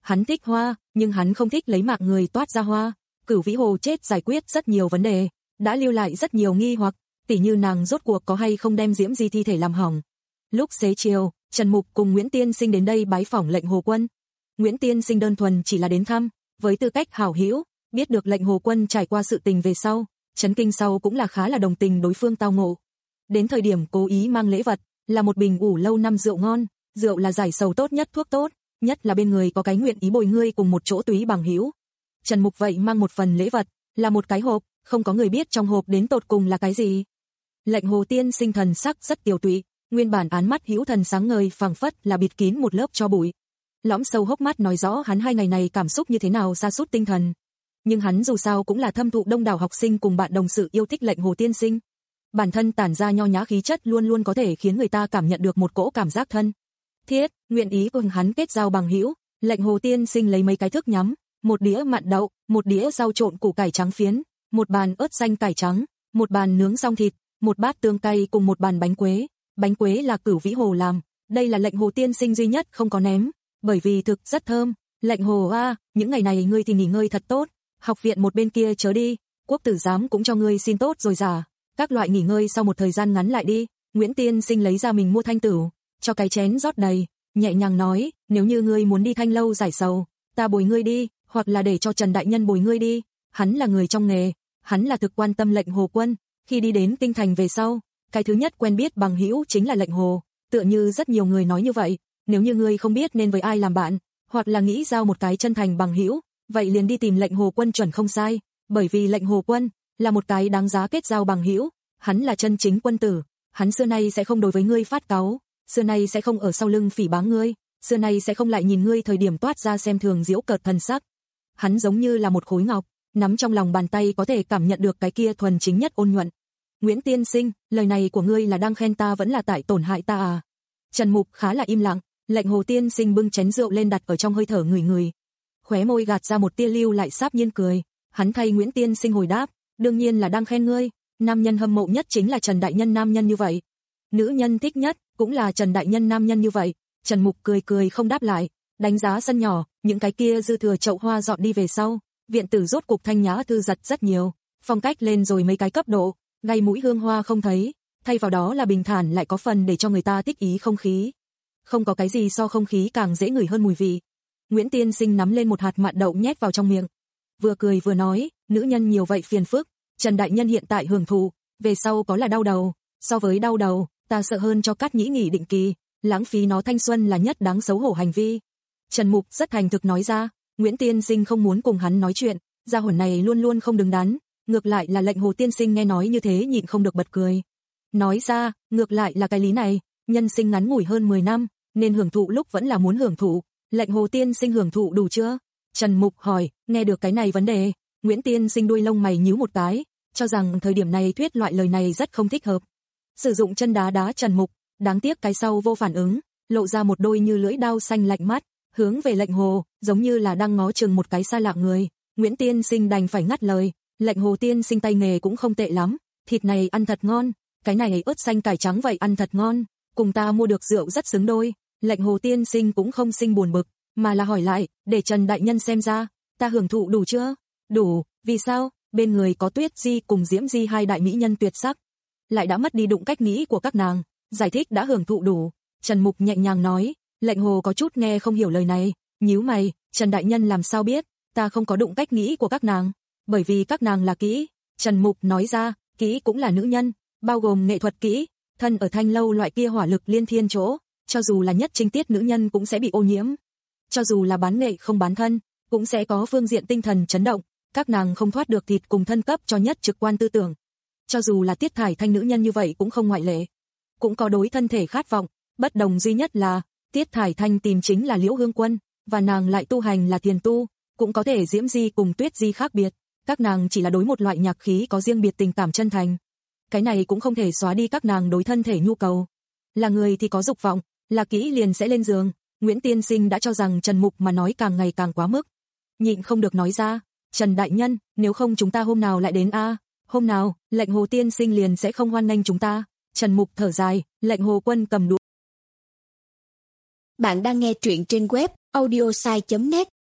Hắn thích hoa, nhưng hắn không thích lấy mạng người toát ra hoa. Cửu Vĩ Hồ chết giải quyết rất nhiều vấn đề, đã lưu lại rất nhiều nghi hoặc, tỉ như nàng rốt cuộc có hay không đem Diễm Di thi thể làm hỏng. Lúc xế chiều, Trần Mục cùng Nguyễn Tiên Sinh đến đây bái phỏng lệnh Hồ Quân. Nguyễn Tiên Sinh đơn thuần chỉ là đến thăm, với tư cách hảo hữu, biết được lệnh Hồ Quân trải qua sự tình về sau, chấn kinh sau cũng là khá là đồng tình đối phương tao ngộ. Đến thời điểm cố ý mang lễ vật, là một bình ủ lâu năm rượu ngon, rượu là giải sầu tốt nhất thuốc tốt, nhất là bên người có cái nguyện ý bồi ngươi cùng một chỗ túy bằng hữu. Trần Mục vậy mang một phần lễ vật, là một cái hộp, không có người biết trong hộp đến tột cùng là cái gì. Lệnh Hồ Tiên Sinh thần sắc rất tiều tụy, nguyên bản án mắt hữu thần sáng ngời phảng phất là bịt kín một lớp cho bụi. Lõm sâu hốc mắt nói rõ hắn hai ngày này cảm xúc như thế nào sa sút tinh thần. Nhưng hắn dù sao cũng là thâm thụ đông đảo học sinh cùng bạn đồng sự yêu thích lệnh Hồ Tiên Sinh. Bản thân tản ra nho nhã khí chất luôn luôn có thể khiến người ta cảm nhận được một cỗ cảm giác thân thiết, nguyện ý cùng hắn kết giao bằng hữu. Lệnh Hồ Tiên Sinh lấy mấy cái thức nhắm, một đĩa mặn đậu, một đĩa rau trộn củ cải trắng phiến, một bàn ớt xanh cải trắng, một bàn nướng rong thịt, một bát tương cay cùng một bàn bánh quế. Bánh quế là Cửu Vĩ Hồ làm, đây là lệnh Hồ Tiên Sinh duy nhất không có ném, bởi vì thực rất thơm. Lệnh Hồ a, những ngày này ngươi thì nghỉ ngơi thật tốt, học viện một bên kia chớ đi, quốc tử giám cũng cho ngươi xin tốt rồi giả. Các loại nghỉ ngơi sau một thời gian ngắn lại đi. Nguyễn Tiên Sinh lấy ra mình mua thanh tửu, cho cái chén rót đầy, nhẹ nhàng nói, nếu như ngươi muốn đi thanh lâu giải sầu, ta bồi ngươi đi, hoặc là để cho Trần đại nhân bồi ngươi đi. Hắn là người trong nghề, hắn là thực quan tâm lệnh Hồ Quân, khi đi đến kinh thành về sau, cái thứ nhất quen biết bằng hữu chính là lệnh Hồ, tựa như rất nhiều người nói như vậy, nếu như ngươi không biết nên với ai làm bạn, hoặc là nghĩ giao một cái chân thành bằng hữu, vậy liền đi tìm lệnh Hồ Quân chuẩn không sai, bởi vì lệnh Hồ Quân là một cái đáng giá kết giao bằng hữu, hắn là chân chính quân tử, hắn xưa nay sẽ không đối với ngươi phát cáu, xưa nay sẽ không ở sau lưng phỉ báng ngươi, xưa nay sẽ không lại nhìn ngươi thời điểm toát ra xem thường giễu cợt thần sắc. Hắn giống như là một khối ngọc, nắm trong lòng bàn tay có thể cảm nhận được cái kia thuần chính nhất ôn nhuận. Nguyễn Tiên Sinh, lời này của ngươi là đang khen ta vẫn là tại tổn hại ta à? Trần Mục khá là im lặng, lệnh Hồ Tiên Sinh bưng chén rượu lên đặt ở trong hơi thở người người. Khóe môi gạt ra một tia lưu lại sáp nhiên cười, hắn thay Nguyễn Tiên Sinh hồi đáp, đương nhiên là đang khen ngươi, nam nhân hâm mộ nhất chính là Trần đại nhân nam nhân như vậy. Nữ nhân thích nhất cũng là Trần đại nhân nam nhân như vậy. Trần Mục cười cười không đáp lại, đánh giá sân nhỏ, những cái kia dư thừa chậu hoa dọn đi về sau, viện tử rốt cục thanh nhã thư giật rất nhiều, phong cách lên rồi mấy cái cấp độ, gây mũi hương hoa không thấy, thay vào đó là bình thản lại có phần để cho người ta thích ý không khí. Không có cái gì so không khí càng dễ ngửi hơn mùi vị. Nguyễn Tiên Sinh nắm lên một hạt mặn đậu nhét vào trong miệng, vừa cười vừa nói, nữ nhân nhiều vậy phiền phức, Trần đại nhân hiện tại hưởng thụ, về sau có là đau đầu, so với đau đầu, ta sợ hơn cho Cát Nhĩ nghỉ định kỳ, lãng phí nó thanh xuân là nhất đáng xấu hổ hành vi. Trần Mục rất thành thực nói ra, Nguyễn Tiên Sinh không muốn cùng hắn nói chuyện, gia hồn này luôn luôn không đứng đắn, ngược lại là lệnh Hồ Tiên Sinh nghe nói như thế nhịn không được bật cười. Nói ra, ngược lại là cái lý này, nhân sinh ngắn ngủi hơn mười năm, nên hưởng thụ lúc vẫn là muốn hưởng thụ, lệnh Hồ Tiên Sinh hưởng thụ đủ chưa? Trần Mục hỏi, nghe được cái này vấn đề, Nguyễn Tiên Sinh đuôi lông mày nhíu một cái, cho rằng thời điểm này thuyết loại lời này rất không thích hợp. Sử dụng chân đá đá Trần Mục, đáng tiếc cái sau vô phản ứng, lộ ra một đôi như lưỡi đao xanh lạnh mắt, hướng về lệnh Hồ, giống như là đang ngó chừng một cái xa lạ người. Nguyễn Tiên Sinh đành phải ngắt lời, lệnh Hồ Tiên Sinh tay nghề cũng không tệ lắm, thịt này ăn thật ngon, cái này ớt xanh cải trắng vậy ăn thật ngon, cùng ta mua được rượu rất xứng đôi. Lệnh Hồ Tiên Sinh cũng không sinh buồn bực, mà là hỏi lại, để Trần đại nhân xem ra, ta hưởng thụ đủ chưa? Đủ, vì sao? Bên người có Tuyết Di cùng Diễm Di hai đại mỹ nhân tuyệt sắc, lại đã mất đi đụng cách nghĩ của các nàng, giải thích đã hưởng thụ đủ. Trần Mục nhẹ nhàng nói, lệnh Hồ có chút nghe không hiểu lời này, nhíu mày, Trần đại nhân làm sao biết, ta không có đụng cách nghĩ của các nàng, bởi vì các nàng là kỹ. Trần Mục nói ra, kỹ cũng là nữ nhân, bao gồm nghệ thuật kỹ, thân ở thanh lâu loại kia hỏa lực liên thiên chỗ, cho dù là nhất trinh tiết nữ nhân cũng sẽ bị ô nhiễm, cho dù là bán nghệ không bán thân, cũng sẽ có phương diện tinh thần chấn động, các nàng không thoát được thịt cùng thân cấp cho nhất trực quan tư tưởng. Cho dù là Tiết Thải Thanh nữ nhân như vậy cũng không ngoại lệ, cũng có đối thân thể khát vọng, bất đồng duy nhất là Tiết Thải Thanh tìm chính là Liễu Hương Quân, và nàng lại tu hành là thiền tu, cũng có thể Diễm Di cùng Tuyết Di khác biệt, các nàng chỉ là đối một loại nhạc khí có riêng biệt tình cảm chân thành. Cái này cũng không thể xóa đi các nàng đối thân thể nhu cầu. Là người thì có dục vọng, là kỹ liền sẽ lên giường. Nguyễn Tiên Sinh đã cho rằng Trần Mục mà nói càng ngày càng quá mức, nhịn không được nói ra, Trần đại nhân, nếu không chúng ta hôm nào lại đến a? À? Hôm nào, lệnh Hồ Tiên Sinh liền sẽ không hoan nghênh chúng ta. Trần Mục thở dài, lệnh Hồ Quân cầm đũa. Bạn đang nghe truyện trên web audiosai chấm net.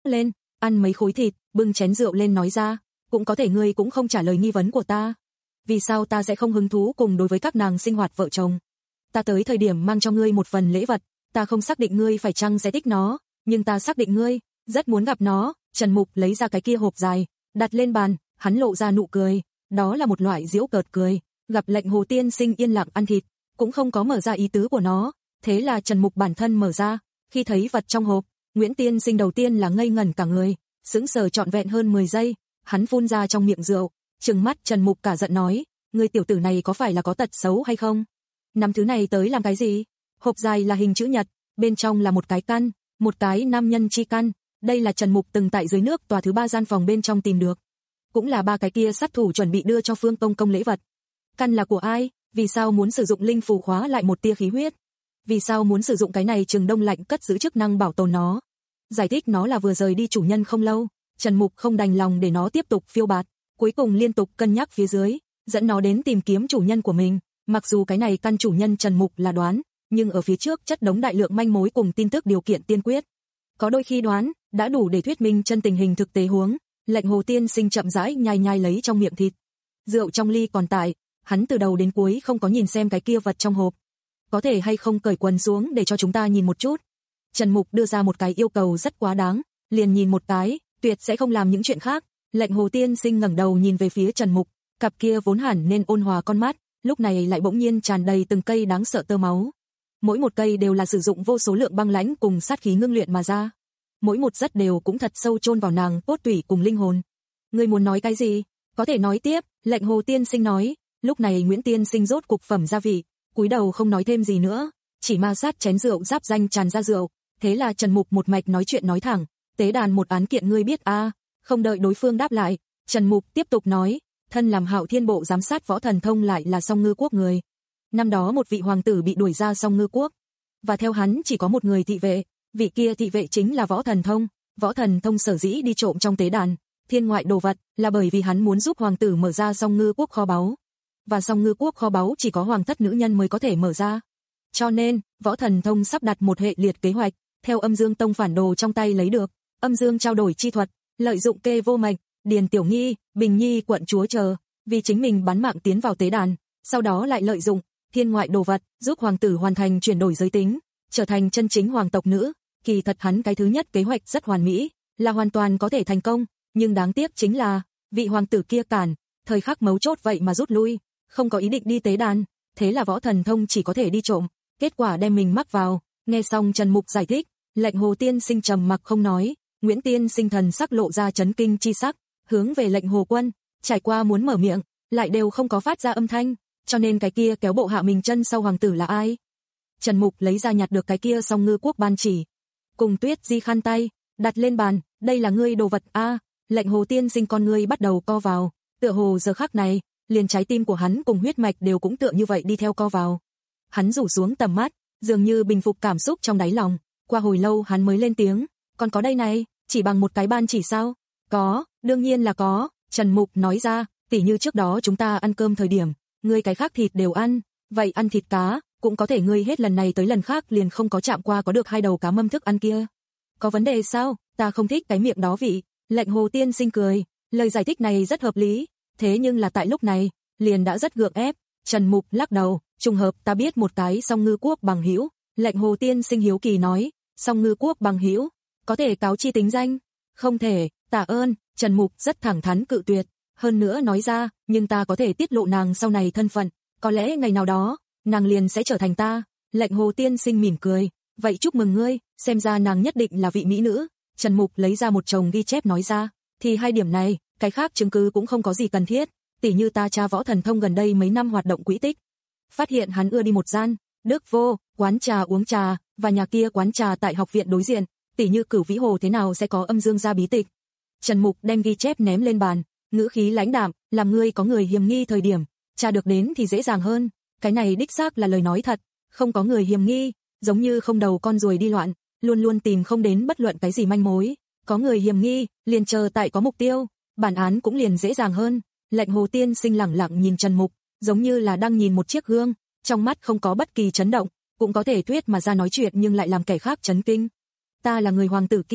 lên, ăn mấy khối thịt, bưng chén rượu lên nói ra, cũng có thể ngươi cũng không trả lời nghi vấn của ta. Vì sao ta sẽ không hứng thú cùng đối với các nàng sinh hoạt vợ chồng? Ta tới thời điểm mang cho ngươi một phần lễ vật, ta không xác định ngươi phải chăng sẽ thích nó, nhưng ta xác định ngươi rất muốn gặp nó. Trần Mục lấy ra cái kia hộp dài, đặt lên bàn, hắn lộ ra nụ cười, đó là một loại giễu cợt cười, gặp lệnh Hồ tiên sinh yên lặng ăn thịt, cũng không có mở ra ý tứ của nó, thế là Trần Mục bản thân mở ra, khi thấy vật trong hộp, Nguyễn tiên sinh đầu tiên là ngây ngẩn cả người, sững sờ trọn vẹn hơn mười giây, hắn phun ra trong miệng rượu, trừng mắt Trần Mục cả giận nói, ngươi tiểu tử này có phải là có tật xấu hay không? Nắm thứ này tới làm cái gì? Hộp dài là hình chữ nhật, bên trong là một cái căn, một cái nam nhân chi căn, đây là Trần Mục từng tại dưới nước tòa thứ ba gian phòng bên trong tìm được. Cũng là ba cái kia sát thủ chuẩn bị đưa cho Phương Công Công lễ vật. Căn là của ai? Vì sao muốn sử dụng linh phù khóa lại một tia khí huyết? Vì sao muốn sử dụng cái này trường đông lạnh cất giữ chức năng bảo tồn nó? Giải thích nó là vừa rời đi chủ nhân không lâu, Trần Mục không đành lòng để nó tiếp tục phiêu bạt, cuối cùng liên tục cân nhắc phía dưới, dẫn nó đến tìm kiếm chủ nhân của mình. Mặc dù cái này căn chủ nhân Trần Mục là đoán, nhưng ở phía trước chất đống đại lượng manh mối cùng tin tức điều kiện tiên quyết. Có đôi khi đoán đã đủ để thuyết minh chân tình hình thực tế huống. Lệnh Hồ tiên sinh chậm rãi nhai nhai lấy trong miệng thịt. Rượu trong ly còn tại, hắn từ đầu đến cuối không có nhìn xem cái kia vật trong hộp. Có thể hay không cởi quần xuống để cho chúng ta nhìn một chút? Trần Mục đưa ra một cái yêu cầu rất quá đáng, liền nhìn một cái, tuyệt sẽ không làm những chuyện khác. Lệnh Hồ tiên sinh ngẩng đầu nhìn về phía Trần Mục, cặp kia vốn hẳn nên ôn hòa con mắt, lúc này lại bỗng nhiên tràn đầy từng cây đáng sợ tơ máu. Mỗi một cây đều là sử dụng vô số lượng băng lãnh cùng sát khí ngưng luyện mà ra. Mỗi một rất đều cũng thật sâu chôn vào nàng cốt tủy cùng linh hồn. Ngươi muốn nói cái gì? Có thể nói tiếp, lệnh Hồ tiên sinh nói. Lúc này Nguyễn tiên sinh rốt cục phẩm gia vị, cúi đầu không nói thêm gì nữa, chỉ ma sát chén rượu giáp danh tràn ra rượu. Thế là Trần Mục một mạch nói chuyện nói thẳng, tế đàn một án kiện ngươi biết a? À? Không đợi đối phương đáp lại, Trần Mục tiếp tục nói, thân làm Hạo Thiên Bộ giám sát Võ Thần Thông lại là Song Ngư Quốc người. Năm đó một vị hoàng tử bị đuổi ra Song Ngư Quốc, và theo hắn chỉ có một người thị vệ, vị kia thị vệ chính là Võ Thần Thông. Võ Thần Thông sở dĩ đi trộm trong tế đàn thiên ngoại đồ vật là bởi vì hắn muốn giúp hoàng tử mở ra Song Ngư Quốc kho báu, và Song Ngư Quốc kho báu chỉ có hoàng thất nữ nhân mới có thể mở ra. Cho nên, Võ Thần Thông sắp đặt một hệ liệt kế hoạch, theo Âm Dương Tông phản đồ trong tay lấy được, Âm Dương trao đổi chi thuật, lợi dụng Kê Vô Mệnh, Điền Tiểu Nghi, Bình Nhi quận chúa chờ, vì chính mình bán mạng tiến vào tế đàn, sau đó lại lợi dụng thiên ngoại đồ vật, giúp hoàng tử hoàn thành chuyển đổi giới tính, trở thành chân chính hoàng tộc nữ. Kỳ thật hắn cái thứ nhất kế hoạch rất hoàn mỹ, là hoàn toàn có thể thành công, nhưng đáng tiếc chính là, vị hoàng tử kia cản, thời khắc mấu chốt vậy mà rút lui, không có ý định đi tế đàn, thế là Võ Thần Thông chỉ có thể đi trộm, kết quả đem mình mắc vào. Nghe xong Trần Mục giải thích, lệnh Hồ tiên sinh trầm mặc không nói, Nguyễn tiên sinh thần sắc lộ ra chấn kinh chi sắc, hướng về lệnh Hồ Quân, trải qua muốn mở miệng, lại đều không có phát ra âm thanh, cho nên cái kia kéo bộ hạ mình chân sau hoàng tử là ai? Trần Mục lấy ra nhặt được cái kia Song Ngư Quốc ban chỉ, cùng Tuyết Di khăn tay, đặt lên bàn, đây là ngươi đồ vật a. À, lệnh Hồ tiên sinh con ngươi bắt đầu co vào, tựa hồ giờ khắc này, liền trái tim của hắn cùng huyết mạch đều cũng tựa như vậy đi theo co vào. Hắn rủ xuống tầm mắt, dường như bình phục cảm xúc trong đáy lòng, qua hồi lâu hắn mới lên tiếng, còn có đây này, chỉ bằng một cái ban chỉ sao? Có, đương nhiên là có, Trần Mục nói ra, tỉ như trước đó chúng ta ăn cơm thời điểm, ngươi cái khác thịt đều ăn, vậy ăn thịt cá, cũng có thể ngươi hết lần này tới lần khác liền không có chạm qua có được hai đầu cá mâm thức ăn kia. Có vấn đề sao? Ta không thích cái miệng đó vị. Lệnh Hồ tiên sinh cười, lời giải thích này rất hợp lý, thế nhưng là tại lúc này, liền đã rất gượng ép. Trần Mục lắc đầu, trùng hợp ta biết một cái Song Ngư Quốc bằng hữu. Lệnh Hồ tiên sinh hiếu kỳ nói, Song Ngư Quốc bằng hữu, có thể cáo chi tính danh? Không thể, tạ ơn. Trần Mục rất thẳng thắn cự tuyệt, hơn nữa nói ra, nhưng ta có thể tiết lộ nàng sau này thân phận, có lẽ ngày nào đó, nàng liền sẽ trở thành ta. Lệnh Hồ tiên sinh mỉm cười, vậy chúc mừng ngươi, xem ra nàng nhất định là vị mỹ nữ. Trần Mục lấy ra một chồng ghi chép nói ra, thì hai điểm này, cái khác chứng cứ cũng không có gì cần thiết, tỉ như ta tra Võ Thần Thông gần đây mấy năm hoạt động quỹ tích, phát hiện hắn ưa đi một gian Đức Vô quán trà uống trà, và nhà kia quán trà tại học viện đối diện, tỉ như Cửu Vĩ Hồ thế nào sẽ có Âm Dương gia bí tịch. Trần Mục đem ghi chép ném lên bàn, ngữ khí lãnh đạm, làm ngươi có người hiềm nghi thời điểm, tra được đến thì dễ dàng hơn, cái này đích xác là lời nói thật, không có người hiềm nghi, giống như không đầu con ruồi đi loạn, luôn luôn tìm không đến bất luận cái gì manh mối, có người hiềm nghi, liền chờ tại có mục tiêu, bản án cũng liền dễ dàng hơn. Lệnh Hồ tiên sinh lẳng lặng nhìn Trần Mục, giống như là đang nhìn một chiếc gương, trong mắt không có bất kỳ chấn động, cũng có thể thuyết mà ra nói chuyện nhưng lại làm kẻ khác chấn kinh. Ta là người hoàng tử kia,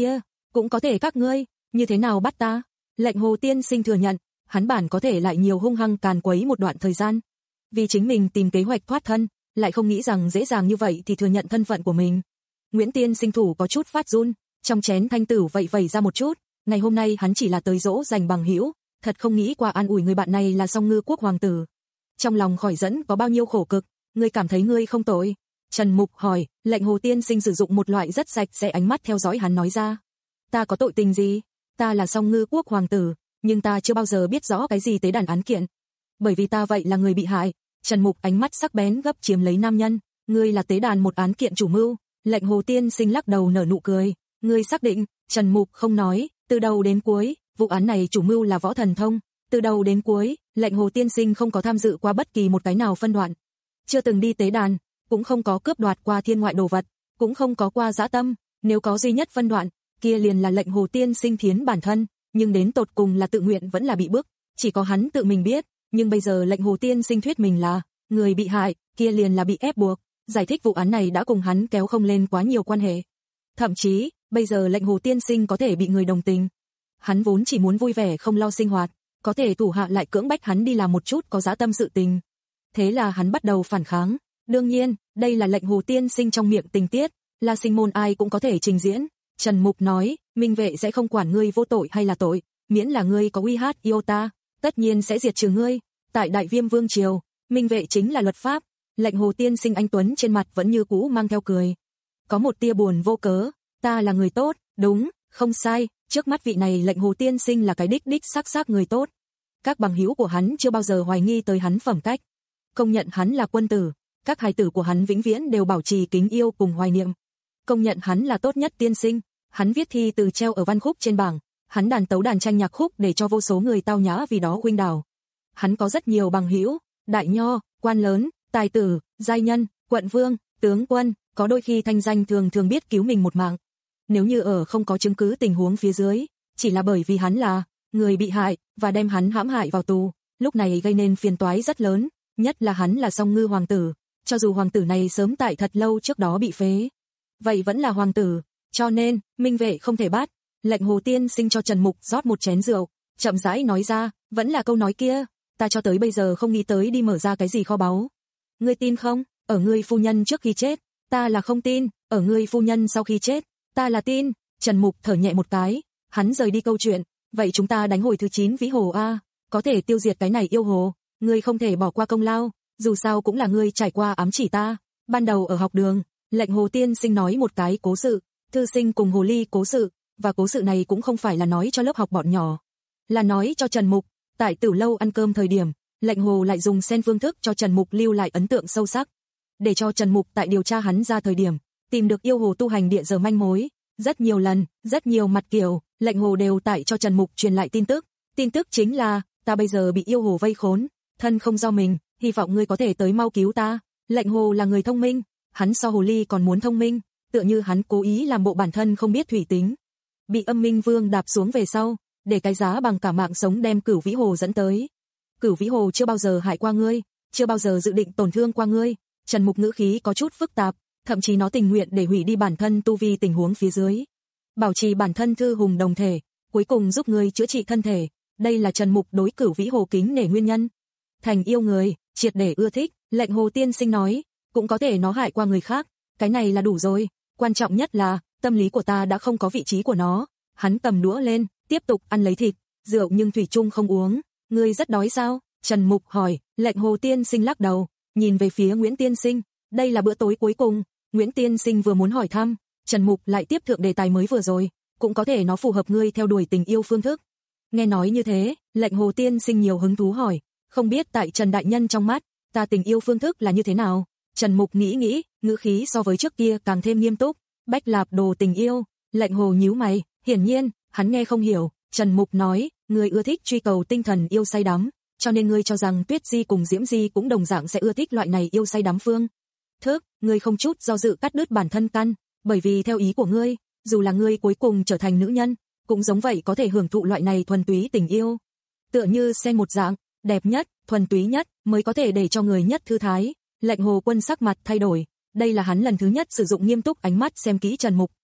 cũng có thể các ngươi, như thế nào bắt ta? Lệnh Hồ tiên sinh thừa nhận, hắn bản có thể lại nhiều hung hăng càn quấy một đoạn thời gian. Vì chính mình tìm kế hoạch thoát thân, lại không nghĩ rằng dễ dàng như vậy thì thừa nhận thân phận của mình. Nguyễn tiên sinh thủ có chút phát run, trong chén thanh tử vậy vẩy ra một chút, ngày hôm nay hắn chỉ là tới dỗ dành bằng hữu, thật không nghĩ qua an ủi người bạn này là Song Ngư quốc hoàng tử. Trong lòng khỏi dẫn có bao nhiêu khổ cực, ngươi cảm thấy ngươi không tội? Trần Mục hỏi. Lệnh Hồ tiên sinh sử dụng một loại rất sạch sẽ ánh mắt theo dõi hắn nói ra. Ta có tội tình gì? Ta là Song Ngư quốc hoàng tử, nhưng ta chưa bao giờ biết rõ cái gì tế đàn án kiện. Bởi vì ta vậy là người bị hại. Trần Mục ánh mắt sắc bén gấp chiếm lấy nam nhân. Ngươi là tế đàn một án kiện chủ mưu. Lệnh Hồ tiên sinh lắc đầu nở nụ cười. Ngươi xác định? Trần Mục không nói. Từ đầu đến cuối, vụ án này chủ mưu là Võ Thần Thông. Từ đầu đến cuối, Lệnh Hồ tiên sinh không có tham dự qua bất kỳ một cái nào phân đoạn. Chưa từng đi tế đàn, cũng không có cướp đoạt qua thiên ngoại đồ vật, cũng không có qua dã tâm. Nếu có duy nhất phân đoạn, kia liền là Lệnh Hồ tiên sinh thiến bản thân, nhưng đến tột cùng là tự nguyện vẫn là bị bức, chỉ có hắn tự mình biết. Nhưng bây giờ Lệnh Hồ tiên sinh thuyết mình là người bị hại, kia liền là bị ép buộc. Giải thích vụ án này đã cùng hắn kéo không lên quá nhiều quan hệ. Thậm chí, bây giờ Lệnh Hồ tiên sinh có thể bị người đồng tình. Hắn vốn chỉ muốn vui vẻ không lo sinh hoạt, có thể thủ hạ lại cưỡng bách hắn đi làm một chút có dã tâm sự tình. Thế là hắn bắt đầu phản kháng. Đương nhiên, đây là Lệnh Hồ tiên sinh trong miệng tình tiết, là sinh môn ai cũng có thể trình diễn. Trần Mục nói, minh vệ sẽ không quản ngươi vô tội hay là tội, miễn là ngươi có uy hát yêu ta, tất nhiên sẽ diệt trừ ngươi. Tại Đại Viêm Vương triều, minh vệ chính là luật pháp. Lệnh Hồ tiên sinh anh tuấn trên mặt vẫn như cũ mang theo cười. Có một tia buồn vô cớ, ta là người tốt, đúng, không sai, trước mắt vị này Lệnh Hồ tiên sinh là cái đích đích xác xác người tốt. Các bằng hữu của hắn chưa bao giờ hoài nghi tới hắn phẩm cách, công nhận hắn là quân tử, các hài tử của hắn vĩnh viễn đều bảo trì kính yêu cùng hoài niệm. Công nhận hắn là tốt nhất tiên sinh, hắn viết thi từ treo ở văn khúc trên bảng, hắn đàn tấu đàn tranh nhạc khúc để cho vô số người tao nhã vì đó huynh đảo. Hắn có rất nhiều bằng hữu, đại nho, quan lớn, tài tử, giai nhân, quận vương, tướng quân, có đôi khi thanh danh thường thường biết cứu mình một mạng. Nếu như ở không có chứng cứ tình huống phía dưới, chỉ là bởi vì hắn là người bị hại và đem hắn hãm hại vào tù, lúc này gây nên phiền toái rất lớn, nhất là hắn là Song Ngư hoàng tử, cho dù hoàng tử này sớm tại thật lâu trước đó bị phế, vậy vẫn là hoàng tử, cho nên minh vệ không thể bắt. Lệnh Hồ tiên sinh cho Trần Mục rót một chén rượu, chậm rãi nói ra, vẫn là câu nói kia, ta cho tới bây giờ không nghĩ tới đi mở ra cái gì kho báu. Ngươi tin không? Ở ngươi phu nhân trước khi chết, ta là không tin, ở ngươi phu nhân sau khi chết, ta là tin. Trần Mục thở nhẹ một cái, hắn rời đi câu chuyện, vậy chúng ta đánh hồi thứ chín vĩ hồ a, có thể tiêu diệt cái này yêu hồ, ngươi không thể bỏ qua công lao, dù sao cũng là ngươi trải qua ám chỉ ta. Ban đầu ở học đường, Lệnh Hồ tiên sinh nói một cái cố sự, thư sinh cùng hồ ly cố sự, và cố sự này cũng không phải là nói cho lớp học bọn nhỏ, là nói cho Trần Mục. Tại Tử lâu ăn cơm thời điểm, Lệnh Hồ lại dùng xen phương thức cho Trần Mục lưu lại ấn tượng sâu sắc, để cho Trần Mục tại điều tra hắn ra thời điểm, tìm được yêu hồ tu hành địa giờ manh mối. Rất nhiều lần, rất nhiều mặt kiểu, Lệnh Hồ đều tại cho Trần Mục truyền lại tin tức. Tin tức chính là, ta bây giờ bị yêu hồ vây khốn, thân không do mình, hy vọng ngươi có thể tới mau cứu ta. Lệnh Hồ là người thông minh, hắn so hồ ly còn muốn thông minh, tựa như hắn cố ý làm bộ bản thân không biết thủy tính. Bị Âm Minh Vương đạp xuống về sau, để cái giá bằng cả mạng sống đem Cửu Vĩ Hồ dẫn tới. Cửu Vĩ Hồ chưa bao giờ hại qua ngươi, chưa bao giờ dự định tổn thương qua ngươi. Trần Mục ngữ khí có chút phức tạp, thậm chí nó tình nguyện để hủy đi bản thân tu vi tình huống phía dưới, bảo trì bản thân thư hùng đồng thể, cuối cùng giúp ngươi chữa trị thân thể. Đây là Trần Mục đối Cửu Vĩ Hồ kính nể nguyên nhân. Thành yêu người, triệt để ưa thích. Lệnh Hồ tiên sinh nói, cũng có thể nó hại qua người khác, cái này là đủ rồi, quan trọng nhất là tâm lý của ta đã không có vị trí của nó. Hắn cầm đũa lên, tiếp tục ăn lấy thịt, rượu nhưng thủy chung không uống. Ngươi rất đói sao? Trần Mục hỏi. Lệnh Hồ tiên sinh lắc đầu, nhìn về phía Nguyễn tiên sinh, đây là bữa tối cuối cùng. Nguyễn tiên sinh vừa muốn hỏi thăm, Trần Mục lại tiếp thượng đề tài mới vừa rồi, cũng có thể nó phù hợp ngươi theo đuổi tình yêu phương thức. Nghe nói như thế, Lệnh Hồ tiên sinh nhiều hứng thú hỏi, không biết tại Trần đại nhân trong mắt, ta tình yêu phương thức là như thế nào? Trần Mục nghĩ nghĩ, ngữ khí so với trước kia càng thêm nghiêm túc. Bách Lạp đồ tình yêu. Lệnh Hồ nhíu mày, hiển nhiên hắn nghe không hiểu. Trần Mục nói, ngươi ưa thích truy cầu tinh thần yêu say đắm, cho nên ngươi cho rằng Tuyết Di cùng Diễm Di cũng đồng dạng sẽ ưa thích loại này yêu say đắm phương thức. Ngươi không chút do dự cắt đứt bản thân căn, bởi vì theo ý của ngươi, dù là ngươi cuối cùng trở thành nữ nhân, cũng giống vậy có thể hưởng thụ loại này thuần túy tình yêu. Tựa như sen một dạng, đẹp nhất, thuần túy nhất mới có thể để cho người nhất thư thái. Lệnh Hồ Quân sắc mặt thay đổi, đây là hắn lần thứ nhất sử dụng nghiêm túc ánh mắt xem kỹ Trần Mục.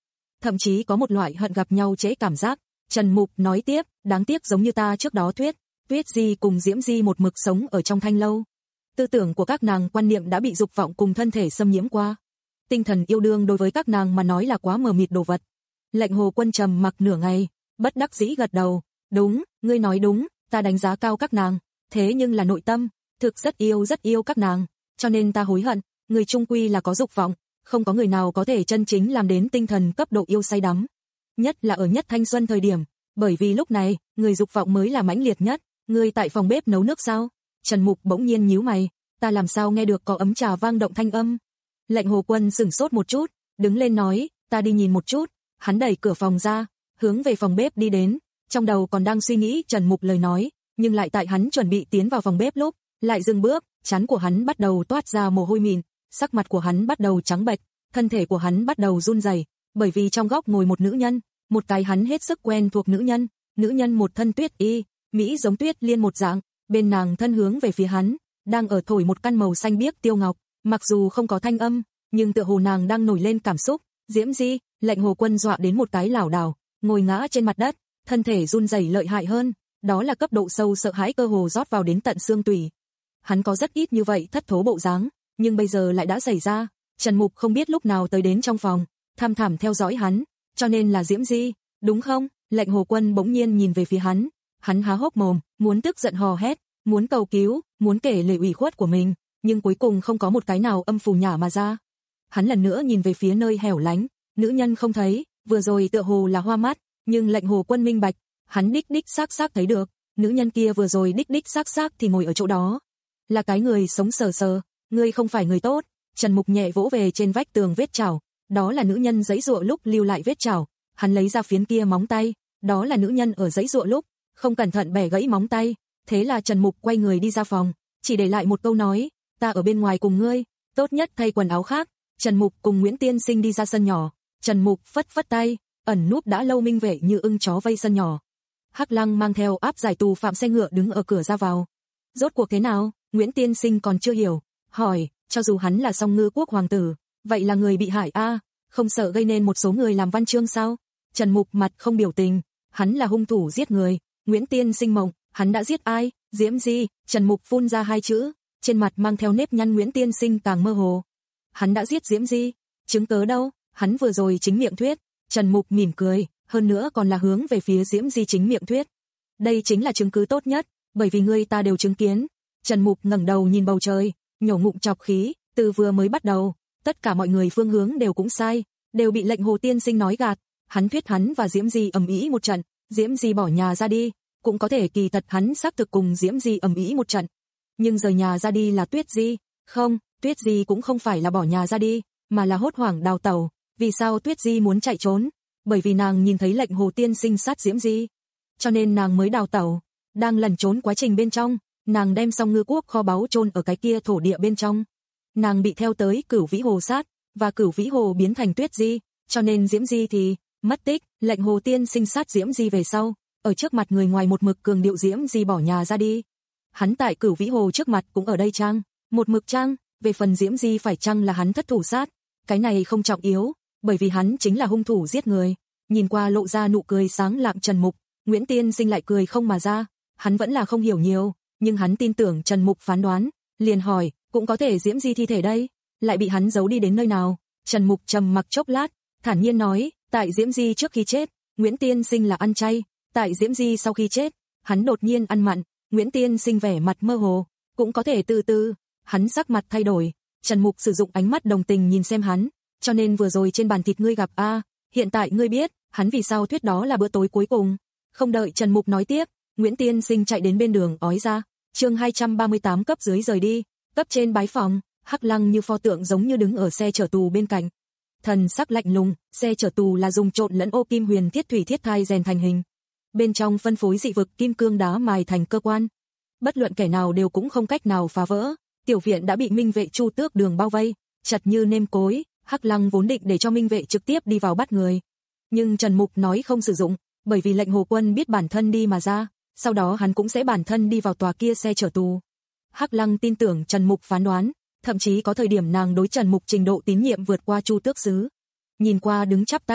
thậm chí có một loại hận gặp nhau trễ cảm giác. Trần Mục nói tiếp, đáng tiếc giống như ta trước đó thuyết, Tuyết Di cùng Diễm Di một mực sống ở trong thanh lâu. Tư tưởng của các nàng quan niệm đã bị dục vọng cùng thân thể xâm nhiễm qua. Tinh thần yêu đương đối với các nàng mà nói là quá mờ mịt đồ vật. Lệnh Hồ Quân trầm mặc nửa ngày, bất đắc dĩ gật đầu, đúng, ngươi nói đúng, ta đánh giá cao các nàng, thế nhưng là nội tâm, thực rất yêu rất yêu các nàng, cho nên ta hối hận, người trung quy là có dục vọng, không có người nào có thể chân chính làm đến tinh thần cấp độ yêu say đắm. Nhất là ở nhất thanh xuân thời điểm, bởi vì lúc này, người dục vọng mới là mãnh liệt nhất. Ngươi tại phòng bếp nấu nước sao? Trần Mục bỗng nhiên nhíu mày, ta làm sao nghe được có ấm trà vang động thanh âm. Lệnh Hồ Quân sửng sốt một chút, đứng lên nói, ta đi nhìn một chút. Hắn đẩy cửa phòng ra, hướng về phòng bếp đi đến, trong đầu còn đang suy nghĩ Trần Mục lời nói, nhưng lại tại hắn chuẩn bị tiến vào phòng bếp lúc, lại dừng bước, trán của hắn bắt đầu toát ra mồ hôi mịn, sắc mặt của hắn bắt đầu trắng bệch, thân thể của hắn bắt đầu run rẩy, bởi vì trong góc ngồi một nữ nhân, một cái hắn hết sức quen thuộc nữ nhân, nữ nhân một thân tuyết y, mỹ giống tuyết liên một dạng, bên nàng thân hướng về phía hắn, đang ở thổi một căn màu xanh biếc tiêu ngọc, mặc dù không có thanh âm, nhưng tựa hồ nàng đang nổi lên cảm xúc. Diễm Di, Lệnh Hồ Quân dọa đến một cái lảo đảo, ngồi ngã trên mặt đất, thân thể run rẩy lợi hại hơn, đó là cấp độ sâu sợ hãi cơ hồ rót vào đến tận xương tủy. Hắn có rất ít như vậy thất thố bộ dáng, nhưng bây giờ lại đã xảy ra. Trần Mục không biết lúc nào tới đến trong phòng, thăm thẳm theo dõi hắn, cho nên là Diễm Di, đúng không? Lệnh Hồ Quân bỗng nhiên nhìn về phía hắn, hắn há hốc mồm, muốn tức giận hò hét, muốn cầu cứu, muốn kể lể ủy khuất của mình, nhưng cuối cùng không có một cái nào âm phù nhả mà ra. Hắn lần nữa nhìn về phía nơi hẻo lánh, nữ nhân không thấy, vừa rồi tựa hồ là hoa mắt, nhưng Lệnh Hồ Quân minh bạch, hắn đích đích xác xác thấy được, nữ nhân kia vừa rồi đích đích xác xác thì ngồi ở chỗ đó, là cái người sống sờ sờ, ngươi không phải người tốt. Trần Mục nhẹ vỗ về trên vách tường vết chảo, đó là nữ nhân giãy giụa lúc lưu lại vết chảo, hắn lấy ra phiến kia móng tay, đó là nữ nhân ở giãy giụa lúc không cẩn thận bẻ gãy móng tay. Thế là Trần Mục quay người đi ra phòng, chỉ để lại một câu nói, ta ở bên ngoài cùng ngươi, tốt nhất thay quần áo khác. Trần Mục cùng Nguyễn Tiên Sinh đi ra sân nhỏ, Trần Mục phất phất tay, ẩn núp đã lâu minh vệ như ưng chó vây sân nhỏ. Hắc Lăng mang theo áp giải tù phạm xe ngựa đứng ở cửa ra vào. Rốt cuộc thế nào? Nguyễn Tiên Sinh còn chưa hiểu, hỏi, cho dù hắn là Song Ngư quốc hoàng tử, vậy là người bị hại a, à, không sợ gây nên một số người làm văn chương sao? Trần Mục mặt không biểu tình, hắn là hung thủ giết người. Nguyễn Tiên Sinh mộng, hắn đã giết ai? Diễm Di. Trần Mục phun ra hai chữ, trên mặt mang theo nếp nhăn. Nguyễn Tiên Sinh càng mơ hồ. Hắn đã giết Diễm Di, chứng cớ đâu? Hắn vừa rồi chính miệng thuyết. Trần Mục mỉm cười, hơn nữa còn là hướng về phía Diễm Di chính miệng thuyết. Đây chính là chứng cứ tốt nhất, bởi vì ngươi ta đều chứng kiến. Trần Mục ngẩng đầu nhìn bầu trời, nhổ ngụm trọc khí, từ vừa mới bắt đầu, tất cả mọi người phương hướng đều cũng sai, đều bị Lệnh Hồ Tiên Sinh nói gạt. Hắn thuyết hắn và Diễm Di ầm ĩ một trận, Diễm Di bỏ nhà ra đi, cũng có thể kỳ thật hắn xác thực cùng Diễm Di ầm ĩ một trận. Nhưng rời nhà ra đi là Tuyết Di, không, Tuyết Di cũng không phải là bỏ nhà ra đi, mà là hốt hoảng đào tẩu. Vì sao Tuyết Di muốn chạy trốn? Bởi vì nàng nhìn thấy Lệnh Hồ Tiên Sinh sát Diễm Di, cho nên nàng mới đào tẩu. Đang lẩn trốn quá trình bên trong, nàng đem Song Ngư quốc kho báu chôn ở cái kia thổ địa bên trong. Nàng bị theo tới Cửu Vĩ Hồ sát, và Cửu Vĩ Hồ biến thành Tuyết Di, cho nên Diễm Di thì mất tích. Lệnh Hồ Tiên Sinh sát Diễm Di về sau, ở trước mặt người ngoài một mực cường điệu Diễm Di bỏ nhà ra đi. Hắn tại Cửu Vĩ Hồ trước mặt cũng ở đây trang, một mực trang, về phần Diễm Di phải chăng là hắn thất thủ sát, cái này không trọng yếu, bởi vì hắn chính là hung thủ giết người. Nhìn qua lộ ra nụ cười sáng lạng Trần Mục, Nguyễn Tiên Sinh lại cười không mà ra, hắn vẫn là không hiểu nhiều, nhưng hắn tin tưởng Trần Mục phán đoán, liền hỏi, cũng có thể Diễm Di thi thể đây, lại bị hắn giấu đi đến nơi nào? Trần Mục trầm mặc chốc lát, thản nhiên nói, tại Diễm Di trước khi chết, Nguyễn Tiên Sinh là ăn chay, tại Diễm Di sau khi chết, hắn đột nhiên ăn mặn. Nguyễn Tiên Sinh vẻ mặt mơ hồ, cũng có thể từ từ, hắn sắc mặt thay đổi. Trần Mục sử dụng ánh mắt đồng tình nhìn xem hắn, cho nên vừa rồi trên bàn thịt ngươi gặp a, hiện tại ngươi biết, hắn vì sao thuyết đó là bữa tối cuối cùng. Không đợi Trần Mục nói tiếp, Nguyễn Tiên Sinh chạy đến bên đường ói ra. Chương hai trăm ba mươi tám cấp dưới rời đi, cấp trên bái phòng, Hắc Lăng như pho tượng giống như đứng ở xe chở tù bên cạnh. Thần sắc lạnh lùng, xe chở tù là dùng trộn lẫn ô kim huyền thiết thủy thiết thai rèn thành hình. Bên trong phân phối dị vực kim cương đá mài thành cơ quan. Bất luận kẻ nào đều cũng không cách nào phá vỡ. Tiểu viện đã bị minh vệ Chu Tước Đường bao vây, chặt như nêm cối. Hắc Lăng vốn định để cho minh vệ trực tiếp đi vào bắt người, nhưng Trần Mục nói không sử dụng, bởi vì Lệnh Hồ Quân biết bản thân đi mà ra, sau đó hắn cũng sẽ bản thân đi vào tòa kia xe chở tù. Hắc Lăng tin tưởng Trần Mục phán đoán, thậm chí có thời điểm nàng đối Trần Mục trình độ tín nhiệm vượt qua Chu Tước Sứ. Nhìn qua đứng chắp tay,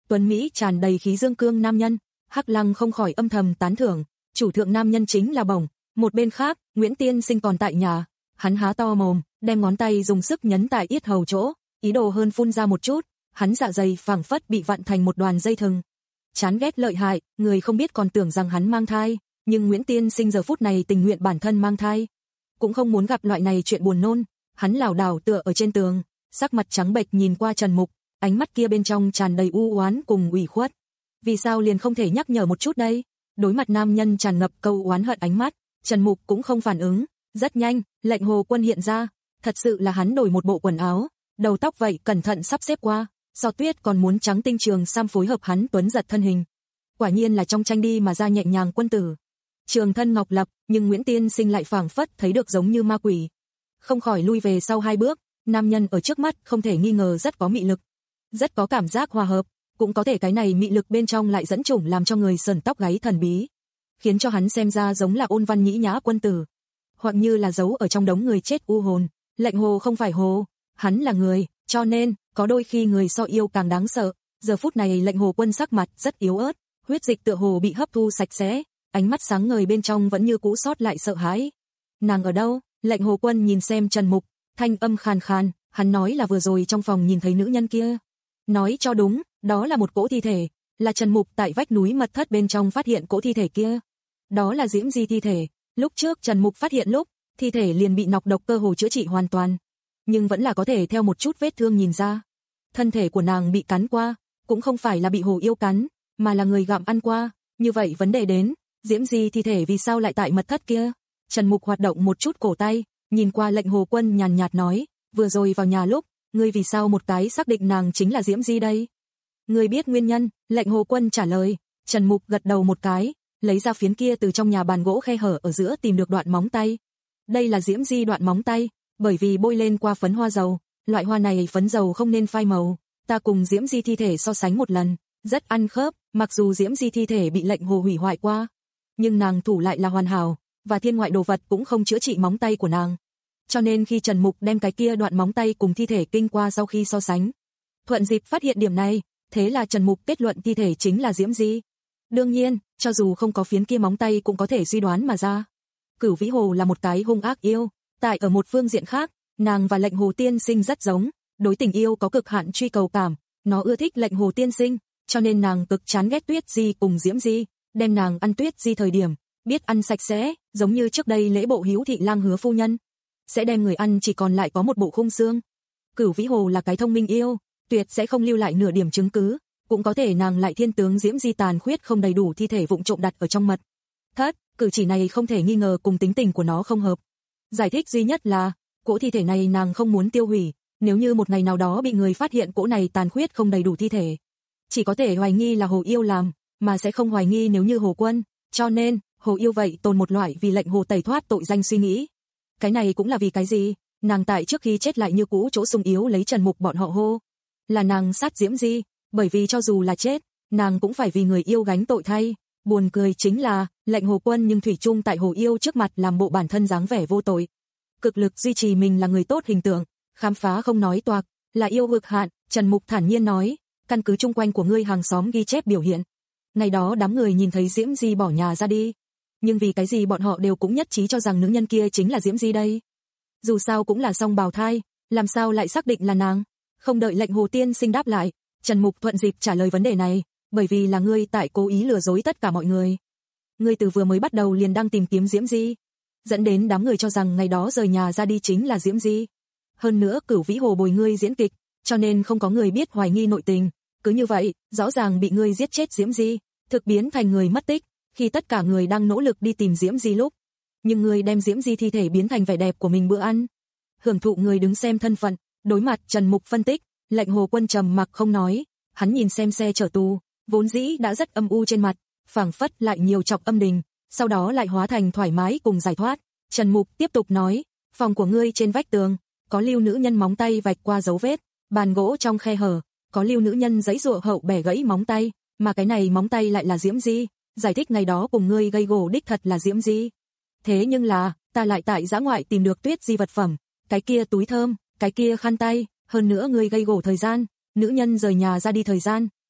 tuấn Mỹ tràn đầy khí dương cương nam nhân. Hắc Lăng không khỏi âm thầm tán thưởng, chủ thượng nam nhân chính là bổng. Một bên khác, Nguyễn Tiên Sinh còn tại nhà, hắn há to mồm, đem ngón tay dùng sức nhấn tại yết hầu chỗ, ý đồ hơn phun ra một chút, hắn dạ dày phảng phất bị vặn thành một đoàn dây thừng. Chán ghét lợi hại, người không biết còn tưởng rằng hắn mang thai, nhưng Nguyễn Tiên Sinh giờ phút này tình nguyện bản thân mang thai, cũng không muốn gặp loại này chuyện buồn nôn. Hắn lảo đảo tựa ở trên tường, sắc mặt trắng bệch nhìn qua Trần Mục, ánh mắt kia bên trong tràn đầy u oán cùng ủy khuất. Vì sao liền không thể nhắc nhở một chút đây? Đối mặt nam nhân tràn ngập câu oán hận ánh mắt, Trần Mục cũng không phản ứng. Rất nhanh, lệnh Hồ Quân hiện ra, thật sự là hắn đổi một bộ quần áo, đầu tóc vậy cẩn thận sắp xếp qua, so tuyết còn muốn trắng tinh trường sam phối hợp hắn tuấn giật thân hình. Quả nhiên là trong tranh đi mà ra nhẹ nhàng quân tử. Trường thân ngọc lập, nhưng Nguyễn Tiên Sinh lại phảng phất thấy được giống như ma quỷ. Không khỏi lui về sau hai bước, nam nhân ở trước mắt không thể nghi ngờ rất có mị lực, rất có cảm giác hòa hợp, cũng có thể cái này mị lực bên trong lại dẫn chủng làm cho người sờn tóc gáy thần bí, khiến cho hắn xem ra giống là ôn văn nhĩ nhã quân tử, hoặc như là giấu ở trong đống người chết u hồn. Lệnh Hồ không phải hồ, hắn là người, cho nên có đôi khi người so yêu càng đáng sợ. Giờ phút này Lệnh Hồ Quân sắc mặt rất yếu ớt, huyết dịch tựa hồ bị hấp thu sạch sẽ, ánh mắt sáng ngời bên trong vẫn như cũ sót lại sợ hãi. Nàng ở đâu? Lệnh Hồ Quân nhìn xem Trần Mục, thanh âm khàn khàn, hắn nói là vừa rồi trong phòng nhìn thấy nữ nhân kia. Nói cho đúng, đó là một cỗ thi thể, là Trần Mục tại vách núi mật thất bên trong phát hiện cỗ thi thể kia. Đó là Diễm Di thi thể, lúc trước Trần Mục phát hiện lúc, thi thể liền bị nọc độc cơ hồ chữa trị hoàn toàn, nhưng vẫn là có thể theo một chút vết thương nhìn ra. Thân thể của nàng bị cắn qua, cũng không phải là bị hồ yêu cắn, mà là người gặm ăn qua. Như vậy vấn đề đến, Diễm Di thi thể vì sao lại tại mật thất kia? Trần Mục hoạt động một chút cổ tay, nhìn qua Lệnh Hồ Quân nhàn nhạt nói, vừa rồi vào nhà lúc, ngươi vì sao một cái xác định nàng chính là Diễm Di đây? Ngươi biết nguyên nhân? Lệnh Hồ Quân trả lời. Trần Mục gật đầu một cái, lấy ra phiến kia từ trong nhà bàn gỗ khe hở ở giữa tìm được đoạn móng tay. Đây là Diễm Di đoạn móng tay, bởi vì bôi lên qua phấn hoa dầu, loại hoa này phấn dầu không nên phai màu, ta cùng Diễm Di thi thể so sánh một lần, rất ăn khớp, mặc dù Diễm Di thi thể bị Lệnh Hồ hủy hoại qua, nhưng nàng thủ lại là hoàn hảo, và thiên ngoại đồ vật cũng không chữa trị móng tay của nàng. Cho nên khi Trần Mục đem cái kia đoạn móng tay cùng thi thể kinh qua sau khi so sánh, thuận dịp phát hiện điểm này, thế là Trần Mục kết luận thi thể chính là Diễm Di. Đương nhiên, cho dù không có phiến kia móng tay cũng có thể suy đoán mà ra. Cửu Vĩ Hồ là một cái hung ác yêu, tại ở một phương diện khác, nàng và Lệnh Hồ Tiên Sinh rất giống, đối tình yêu có cực hạn truy cầu cảm, nó ưa thích Lệnh Hồ Tiên Sinh, cho nên nàng cực chán ghét Tuyết Di cùng Diễm Di, đem nàng ăn Tuyết Di thời điểm, biết ăn sạch sẽ, giống như trước đây lễ bộ Hiếu thị lang hứa phu nhân, sẽ đem người ăn chỉ còn lại có một bộ khung xương. Cửu Vĩ Hồ là cái thông minh yêu, tuyệt sẽ không lưu lại nửa điểm chứng cứ, cũng có thể nàng lại thiên tướng Diễm Di tàn khuyết không đầy đủ thi thể vụng trộm đặt ở trong mật thất, cử chỉ này không thể nghi ngờ cùng tính tình của nó không hợp. Giải thích duy nhất là, cỗ thi thể này nàng không muốn tiêu hủy, nếu như một ngày nào đó bị người phát hiện cỗ này tàn khuyết không đầy đủ thi thể, chỉ có thể hoài nghi là Hồ Yêu làm, mà sẽ không hoài nghi nếu như Hồ Quân, cho nên, Hồ Yêu vậy tồn một loại vì Lệnh Hồ tẩy thoát tội danh suy nghĩ. Cái này cũng là vì cái gì? Nàng tại trước khi chết lại như cũ chỗ sung yếu lấy Trần Mục bọn họ hô là nàng sát Diễm Di, bởi vì cho dù là chết, nàng cũng phải vì người yêu gánh tội thay. Buồn cười chính là, Lệnh Hồ Quân nhưng thủy chung tại Hồ Yêu trước mặt làm bộ bản thân dáng vẻ vô tội, cực lực duy trì mình là người tốt hình tượng, khám phá không nói toạc, là yêu cực hạn. Trần Mục thản nhiên nói, căn cứ chung quanh của ngươi hàng xóm ghi chép biểu hiện, ngày đó đám người nhìn thấy Diễm Di bỏ nhà ra đi, nhưng vì cái gì bọn họ đều cũng nhất trí cho rằng nữ nhân kia chính là Diễm Di đây? Dù sao cũng là song bào thai, làm sao lại xác định là nàng? Không đợi Lệnh Hồ Tiên Sinh đáp lại, Trần Mục thuận dịp trả lời vấn đề này, bởi vì là ngươi tại cố ý lừa dối tất cả mọi người. Ngươi từ vừa mới bắt đầu liền đang tìm kiếm Diễm Di, dẫn đến đám người cho rằng ngày đó rời nhà ra đi chính là Diễm Di. Hơn nữa Cửu Vĩ Hồ bồi ngươi diễn kịch, cho nên không có người biết hoài nghi nội tình. Cứ như vậy, rõ ràng bị ngươi giết chết Diễm Di, thực biến thành người mất tích, khi tất cả người đang nỗ lực đi tìm Diễm Di lúc, nhưng ngươi đem Diễm Di thi thể biến thành vẻ đẹp của mình bữa ăn. Hưởng thụ người đứng xem thân phận, đối mặt Trần Mục phân tích, Lệnh Hồ Quân trầm mặc không nói, hắn nhìn xem xe chở tù, vốn dĩ đã rất âm u trên mặt, phảng phất lại nhiều chọc âm đình, sau đó lại hóa thành thoải mái cùng giải thoát. Trần Mục tiếp tục nói, phòng của ngươi trên vách tường, có lưu nữ nhân móng tay vạch qua dấu vết, bàn gỗ trong khe hở, có lưu nữ nhân giãy giụa hậu bẻ gãy móng tay, mà cái này móng tay lại là Diễm Di, giải thích ngày đó cùng ngươi gây gổ đích thật là Diễm Di. Thế nhưng là, ta lại tại dã ngoại tìm được Tuyết Di vật phẩm, cái kia túi thơm, cái kia khăn tay, hơn nữa ngươi gây gổ thời gian, nữ nhân rời nhà ra đi thời gian,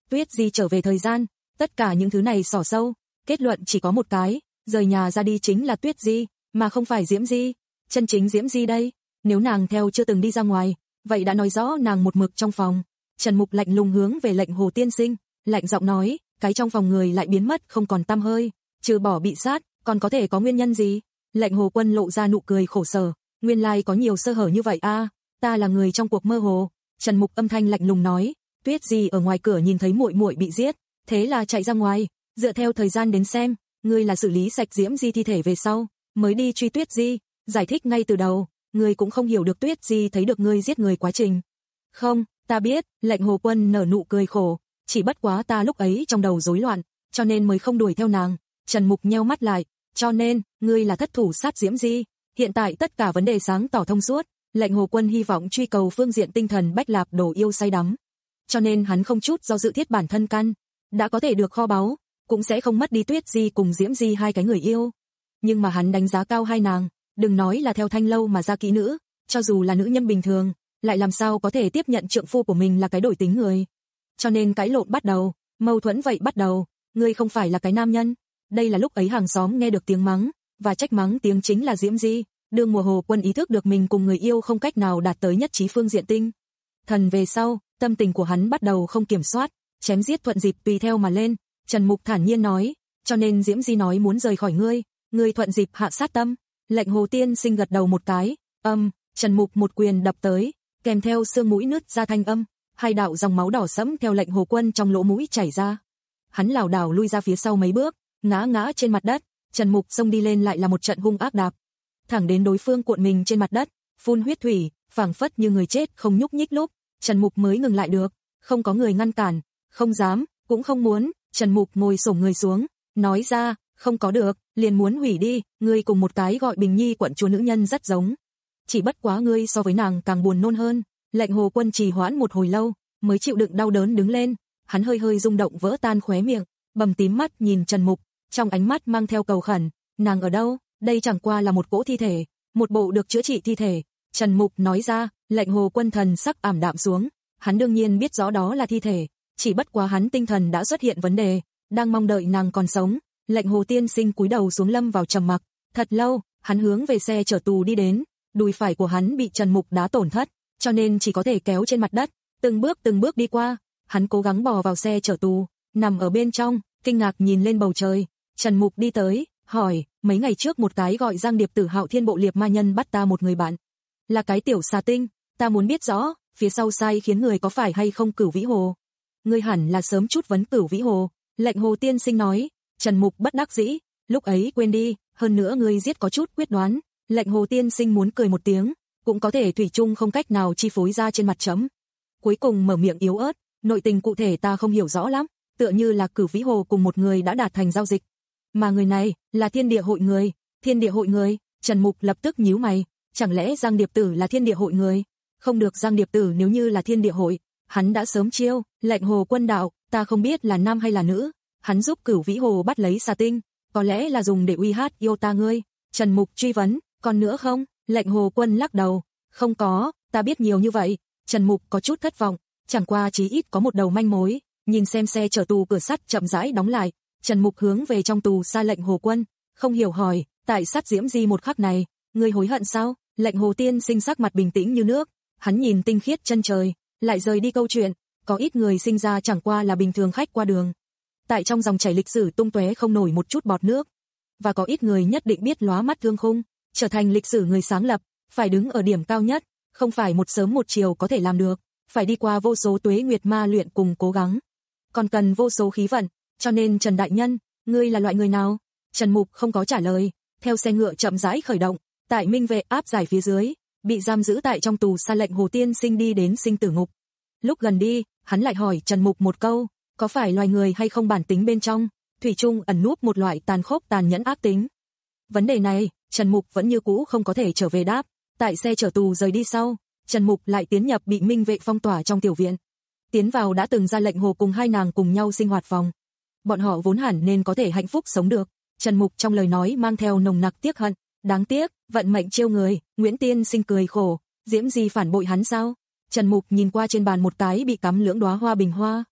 Tuyết Di trở về thời gian, tất cả những thứ này xỏ sâu, kết luận chỉ có một cái, rời nhà ra đi chính là Tuyết Di, mà không phải Diễm Di. Chân chính Diễm Di đây, nếu nàng theo chưa từng đi ra ngoài, vậy đã nói rõ nàng một mực trong phòng. Trần Mục lạnh lùng hướng về Lệnh Hồ tiên sinh, lạnh giọng nói, cái trong phòng người lại biến mất không còn tăm hơi, trừ bỏ bị sát, còn có thể có nguyên nhân gì? Lệnh Hồ Quân lộ ra nụ cười khổ sở, nguyên lai có nhiều sơ hở như vậy a, à, ta là người trong cuộc mơ hồ. Trần Mục âm thanh lạnh lùng nói, Tuyết Di ở ngoài cửa nhìn thấy muội muội bị giết, thế là chạy ra ngoài, dựa theo thời gian đến xem, ngươi là xử lý sạch Diễm Di thi thể về sau, mới đi truy Tuyết Di, giải thích ngay từ đầu, ngươi cũng không hiểu được Tuyết Di thấy được ngươi giết người quá trình. Không, ta biết, Lệnh Hồ Quân nở nụ cười khổ, chỉ bất quá ta lúc ấy trong đầu rối loạn, cho nên mới không đuổi theo nàng. Trần Mục nheo mắt lại, cho nên, ngươi là thất thủ sát Diễm Di, hiện tại tất cả vấn đề sáng tỏ thông suốt, Lệnh Hồ Quân hy vọng truy cầu phương diện tinh thần bách lạp đồ yêu say đắm. Cho nên hắn không chút do dự thiết bản thân căn, đã có thể được kho báu, cũng sẽ không mất đi Tuyết Di cùng Diễm Di hai cái người yêu. Nhưng mà hắn đánh giá cao hai nàng, đừng nói là theo thanh lâu mà ra kỹ nữ, cho dù là nữ nhân bình thường, lại làm sao có thể tiếp nhận trượng phu của mình là cái đổi tính người. Cho nên cãi lộn bắt đầu, mâu thuẫn vậy bắt đầu, ngươi không phải là cái nam nhân. Đây là lúc ấy hàng xóm nghe được tiếng mắng, và trách mắng tiếng chính là Diễm Di, đương mùa Hồ Quân ý thức được mình cùng người yêu không cách nào đạt tới nhất trí phương diện tinh thần về sau, tâm tình của hắn bắt đầu không kiểm soát, chém giết thuận dịp tùy theo mà lên. Trần Mục thản nhiên nói, cho nên Diễm Di nói muốn rời khỏi ngươi, ngươi thuận dịp hạ sát tâm. Lệnh Hồ tiên sinh gật đầu một cái, âm, Trần Mục một quyền đập tới, kèm theo xương mũi nứt ra thanh âm, hai đạo dòng máu đỏ sẫm theo Lệnh Hồ Quân trong lỗ mũi chảy ra. Hắn lảo đảo lui ra phía sau mấy bước, ngã ngã trên mặt đất. Trần Mục xông đi lên lại là một trận hung ác đạp, thẳng đến đối phương cuộn mình trên mặt đất, phun huyết thủy, phảng phất như người chết không nhúc nhích lúc, Trần Mục mới ngừng lại được. Không có người ngăn cản, không dám, cũng không muốn. Trần Mục ngồi xổm người xuống, nói ra, không có được, liền muốn hủy đi, ngươi cùng một cái gọi Bình Nhi quận chúa nữ nhân rất giống. Chỉ bất quá ngươi so với nàng càng buồn nôn hơn. Lệnh Hồ Quân trì hoãn một hồi lâu, mới chịu đựng đau đớn đứng lên, hắn hơi hơi rung động vỡ tan khóe miệng, bầm tím mắt nhìn Trần Mục, trong ánh mắt mang theo cầu khẩn, nàng ở đâu? Đây chẳng qua là một cỗ thi thể, một bộ được chữa trị thi thể. Trần Mục nói ra. Lệnh Hồ Quân thần sắc ảm đạm xuống, hắn đương nhiên biết rõ đó là thi thể, chỉ bất quá hắn tinh thần đã xuất hiện vấn đề, đang mong đợi nàng còn sống. Lệnh Hồ tiên sinh cúi đầu xuống lâm vào trầm mặc, thật lâu, hắn hướng về xe chở tù đi đến, đùi phải của hắn bị Trần Mục đá tổn thất, cho nên chỉ có thể kéo trên mặt đất, từng bước từng bước đi qua. Hắn cố gắng bò vào xe chở tù, nằm ở bên trong, kinh ngạc nhìn lên bầu trời. Trần Mục đi tới, hỏi, mấy ngày trước một cái gọi Giang Điệp Tử Hạo Thiên Bộ Liệp ma nhân bắt ta một người bạn, là cái tiểu xà tinh, ta muốn biết rõ, phía sau sai khiến người có phải hay không Cửu Vĩ Hồ. Ngươi hẳn là sớm chút vấn Cửu Vĩ Hồ. Lệnh Hồ tiên sinh nói. Trần Mục bất đắc dĩ, lúc ấy quên đi, hơn nữa ngươi giết có chút quyết đoán. Lệnh Hồ tiên sinh muốn cười một tiếng, cũng có thể thủy chung không cách nào chi phối ra trên mặt chấm. Cuối cùng mở miệng yếu ớt, nội tình cụ thể ta không hiểu rõ lắm, tựa như là Cửu Vĩ Hồ cùng một người đã đạt thành giao dịch, mà người này là Thiên Địa Hội người. Thiên Địa Hội người? Trần Mục lập tức nhíu mày, chẳng lẽ Giang Điệp Tử là Thiên Địa Hội người? Không được, Giang Điệp Tử nếu như là Thiên Địa Hội, hắn đã sớm chiêu. Lệnh Hồ Quân đạo, ta không biết là nam hay là nữ, hắn giúp Cửu Vĩ Hồ bắt lấy xà tinh, có lẽ là dùng để uy hát yêu ta ngươi. Trần Mục truy vấn, còn nữa không? Lệnh Hồ Quân lắc đầu, không có, ta biết nhiều như vậy. Trần Mục có chút thất vọng, chẳng qua chí ít có một đầu manh mối. Nhìn xem xe chở tù cửa sắt chậm rãi đóng lại, Trần Mục hướng về trong tù xa Lệnh Hồ Quân, không hiểu hỏi, tại sát Diễm Di một khắc này, ngươi hối hận sao? Lệnh Hồ tiên sinh sắc mặt bình tĩnh như nước, hắn nhìn tinh khiết chân trời, lại rời đi câu chuyện. Có ít người sinh ra chẳng qua là bình thường khách qua đường, tại trong dòng chảy lịch sử tung tóe không nổi một chút bọt nước, và có ít người nhất định biết lóa mắt thương khung, trở thành lịch sử người sáng lập, phải đứng ở điểm cao nhất, không phải một sớm một chiều có thể làm được, phải đi qua vô số tuế nguyệt ma luyện cùng cố gắng, còn cần vô số khí vận. Cho nên Trần đại nhân, ngươi là loại người nào? Trần Mục không có trả lời, theo xe ngựa chậm rãi khởi động, tại minh vệ áp giải phía dưới, bị giam giữ tại trong tù xa Lệnh Hồ tiên sinh đi đến sinh tử ngục. Lúc gần đi, hắn lại hỏi Trần Mục một câu, có phải loài người hay không bản tính bên trong thủy chung ẩn núp một loại tàn khốc tàn nhẫn ác tính? Vấn đề này, Trần Mục vẫn như cũ không có thể trở về đáp. Tại xe chở tù rời đi sau, Trần Mục lại tiến nhập bị minh vệ phong tỏa trong tiểu viện. Tiến vào đã từng ra Lệnh Hồ cùng hai nàng cùng nhau sinh hoạt phòng. Bọn họ vốn hẳn nên có thể hạnh phúc sống được. Trần Mục trong lời nói mang theo nồng nặc tiếc hận, đáng tiếc, vận mệnh trêu người. Nguyễn tiên sinh cười khổ, Diễm Di phản bội hắn sao? Trần Mục nhìn qua trên bàn một cái bị cắm lưỡng đóa hoa bình hoa,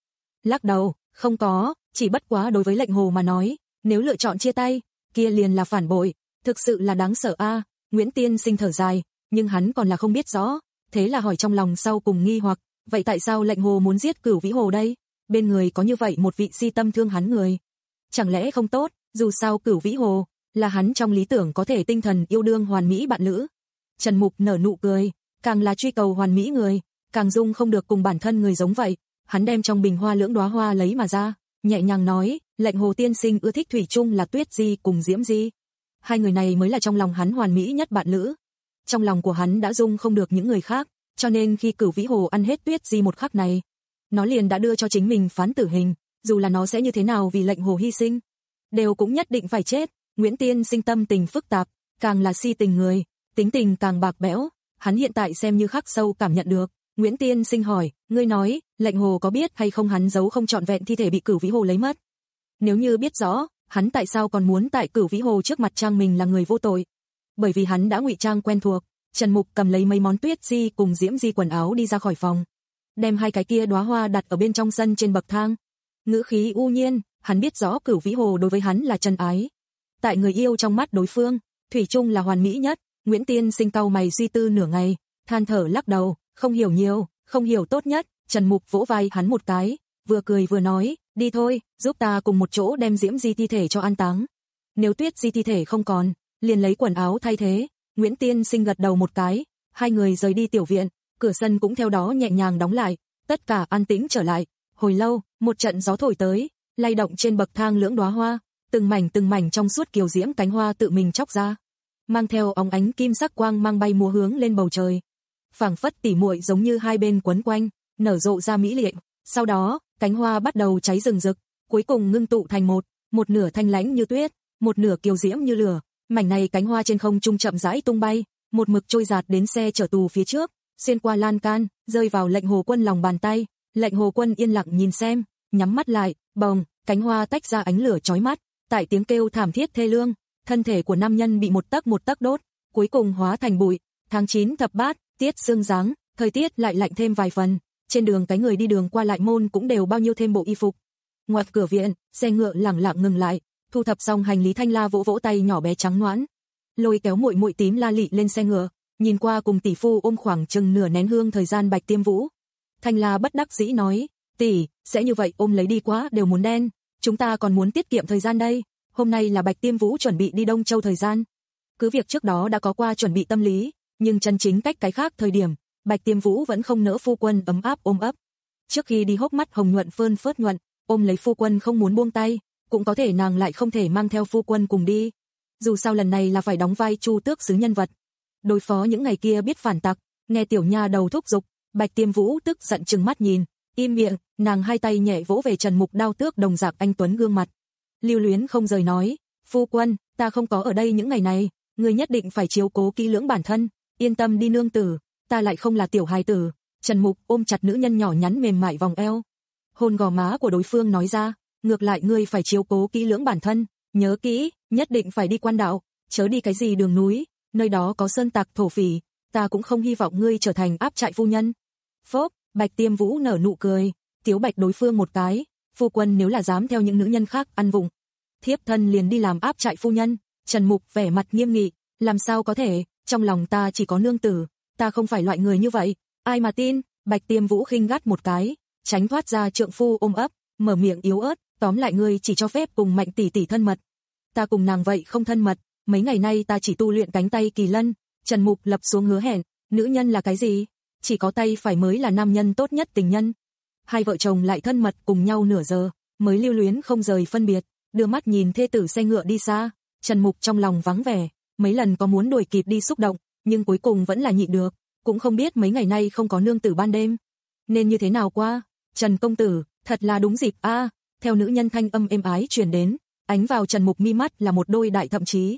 lắc đầu, không có, chỉ bất quá đối với lệnh hồ mà nói, nếu lựa chọn chia tay, kia liền là phản bội, thực sự là đáng sợ a. Nguyễn Tiên Sinh thở dài, nhưng hắn còn là không biết rõ, thế là hỏi trong lòng sau cùng nghi hoặc, vậy tại sao lệnh hồ muốn giết Cửu Vĩ Hồ đây? Bên người có như vậy một vị si tâm thương hắn người. Chẳng lẽ không tốt, dù sao Cửu Vĩ Hồ là hắn trong lý tưởng có thể tinh thần yêu đương hoàn mỹ bạn lữ. Trần Mục nở nụ cười, càng là truy cầu hoàn mỹ người, càng dung không được cùng bản thân người giống vậy. Hắn đem trong bình hoa lưỡng đóa hoa lấy mà ra, nhẹ nhàng nói, lệnh hồ tiên sinh ưa thích thủy chung là Tuyết Di cùng Diễm Di. Hai người này mới là trong lòng hắn hoàn mỹ nhất bạn lữ. Trong lòng của hắn đã dung không được những người khác, cho nên khi Cửu Vĩ Hồ ăn hết Tuyết Di một khắc này, nó liền đã đưa cho chính mình phán tử hình, dù là nó sẽ như thế nào vì lệnh hồ hy sinh, đều cũng nhất định phải chết. Nguyễn Tiên Sinh tâm tình phức tạp, càng là si tình người, tính tình càng bạc bẽo, hắn hiện tại xem như khắc sâu cảm nhận được. Nguyễn Tiên Sinh hỏi, ngươi nói, lệnh hồ có biết hay không hắn giấu không trọn vẹn thi thể bị Cửu Vĩ Hồ lấy mất? Nếu như biết rõ, hắn tại sao còn muốn tại Cửu Vĩ Hồ trước mặt trang mình là người vô tội? Bởi vì hắn đã ngụy trang quen thuộc. Trần Mục cầm lấy mấy món Tuyết Di cùng Diễm Di quần áo đi ra khỏi phòng, đem hai cái kia đóa hoa đặt ở bên trong sân trên bậc thang. Ngữ khí u nhiên, hắn biết rõ Cửu Vĩ Hồ đối với hắn là chân ái. Tại người yêu trong mắt đối phương, thủy chung là hoàn mỹ nhất. Nguyễn Tiên Sinh cau mày suy tư nửa ngày, than thở lắc đầu, không hiểu nhiều, không hiểu tốt nhất. Trần Mục vỗ vai hắn một cái, vừa cười vừa nói, đi thôi, giúp ta cùng một chỗ đem Diễm Di thi thể cho an táng. Nếu Tuyết Di thi thể không còn, liền lấy quần áo thay thế. Nguyễn Tiên Sinh gật đầu một cái, hai người rời đi tiểu viện, cửa sân cũng theo đó nhẹ nhàng đóng lại, tất cả an tĩnh trở lại. Hồi lâu, một trận gió thổi tới, lay động trên bậc thang lưỡng đóa hoa, từng mảnh từng mảnh trong suốt kiều diễm cánh hoa tự mình chóc ra, mang theo óng ánh kim sắc quang mang bay múa hướng lên bầu trời. Phảng phất tỉ muội giống như hai bên quấn quanh, nở rộ ra mỹ lệ. Sau đó, cánh hoa bắt đầu cháy rừng rực, cuối cùng ngưng tụ thành một, một nửa thanh lãnh như tuyết, một nửa kiều diễm như lửa. Mảnh này cánh hoa trên không trung chậm rãi tung bay, một mực trôi dạt đến xe chở tù phía trước, xuyên qua lan can, rơi vào lệnh hồ quân lòng bàn tay. Lệnh hồ quân yên lặng nhìn xem, nhắm mắt lại, bồng, cánh hoa tách ra ánh lửa chói mắt, tại tiếng kêu thảm thiết thê lương, thân thể của nam nhân bị một tấc một tấc đốt, cuối cùng hóa thành bụi. Tháng chín thập bát, tiết sương giáng, thời tiết lại lạnh thêm vài phần, trên đường cái người đi đường qua lại môn cũng đều bao nhiêu thêm bộ y phục. Ngoặt cửa viện, xe ngựa lẳng lặng ngừng lại, thu thập xong hành lý Thanh La vỗ vỗ tay nhỏ bé trắng nõn, lôi kéo muội muội tím La Lị lên xe ngựa, nhìn qua cùng tỷ phu ôm khoảng chừng nửa nén hương thời gian Bạch Tiêm Vũ. Thanh La bất đắc dĩ nói, tỷ, sẽ như vậy ôm lấy đi quá đều muốn đen, chúng ta còn muốn tiết kiệm thời gian đây. Hôm nay là Bạch Tiêm Vũ chuẩn bị đi Đông Châu thời gian, cứ việc trước đó đã có qua chuẩn bị tâm lý, nhưng chân chính cách cái khác thời điểm, Bạch Tiêm Vũ vẫn không nỡ phu quân ấm áp ôm ấp. Trước khi đi hốc mắt hồng nhuận phơn phớt nhuận, ôm lấy phu quân không muốn buông tay, cũng có thể nàng lại không thể mang theo phu quân cùng đi. Dù sao lần này là phải đóng vai Chu Tước sứ nhân vật, đối phó những ngày kia biết phản tặc. Nghe tiểu nha đầu thúc giục, Bạch Tiêm Vũ tức giận trừng mắt nhìn, im miệng. Nàng hai tay nhẹ vỗ về Trần Mục đao tước đồng dạng anh tuấn gương mặt, lưu luyến không rời nói, phu quân, ta không có ở đây những ngày này, người nhất định phải chiếu cố kỹ lưỡng bản thân, yên tâm đi nương tử, ta lại không là tiểu hài tử. Trần Mục ôm chặt nữ nhân nhỏ nhắn mềm mại vòng eo, hôn gò má của đối phương nói ra, ngược lại ngươi phải chiếu cố kỹ lưỡng bản thân, nhớ kỹ, nhất định phải đi quan đạo, chớ đi cái gì đường núi, nơi đó có sơn tặc thổ phỉ, ta cũng không hy vọng ngươi trở thành áp trại phu nhân. Phốp, Bạch Tiêm Vũ nở nụ cười, tiếu bạch đối phương một cái, phu quân nếu là dám theo những nữ nhân khác ăn vụng, thiếp thân liền đi làm áp trại phu nhân. Trần Mục vẻ mặt nghiêm nghị, làm sao có thể, trong lòng ta chỉ có nương tử, ta không phải loại người như vậy, ai mà tin. Bạch Tiêm Vũ khinh gắt một cái, tránh thoát ra trượng phu ôm ấp, mở miệng yếu ớt, tóm lại ngươi chỉ cho phép cùng Mạnh tỷ tỷ thân mật, ta cùng nàng vậy không thân mật, mấy ngày nay ta chỉ tu luyện cánh tay kỳ lân. Trần Mục lập xuống hứa hẹn, nữ nhân là cái gì? Chỉ có tay phải mới là nam nhân tốt nhất tình nhân. Hai vợ chồng lại thân mật cùng nhau nửa giờ, mới lưu luyến không rời phân biệt, đưa mắt nhìn thê tử xe ngựa đi xa. Trần Mục trong lòng vắng vẻ, mấy lần có muốn đuổi kịp đi xúc động, nhưng cuối cùng vẫn là nhịn được, cũng không biết mấy ngày nay không có nương tử ban đêm nên như thế nào qua. Trần công tử, thật là đúng dịp a. À, theo nữ nhân thanh âm êm ái truyền đến, ánh vào Trần Mục mi mắt là một đôi đại thậm chí.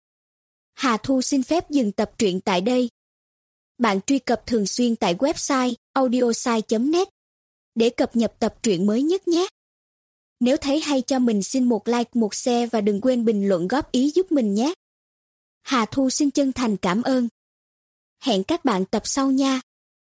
Hà Thu xin phép dừng tập truyện tại đây. Bạn truy cập thường xuyên tại website audiosai chấm net để cập nhật tập truyện mới nhất nhé. Nếu thấy hay cho mình xin một like, một share và đừng quên bình luận góp ý giúp mình nhé. Hà Thu xin chân thành cảm ơn. Hẹn các bạn tập sau nha.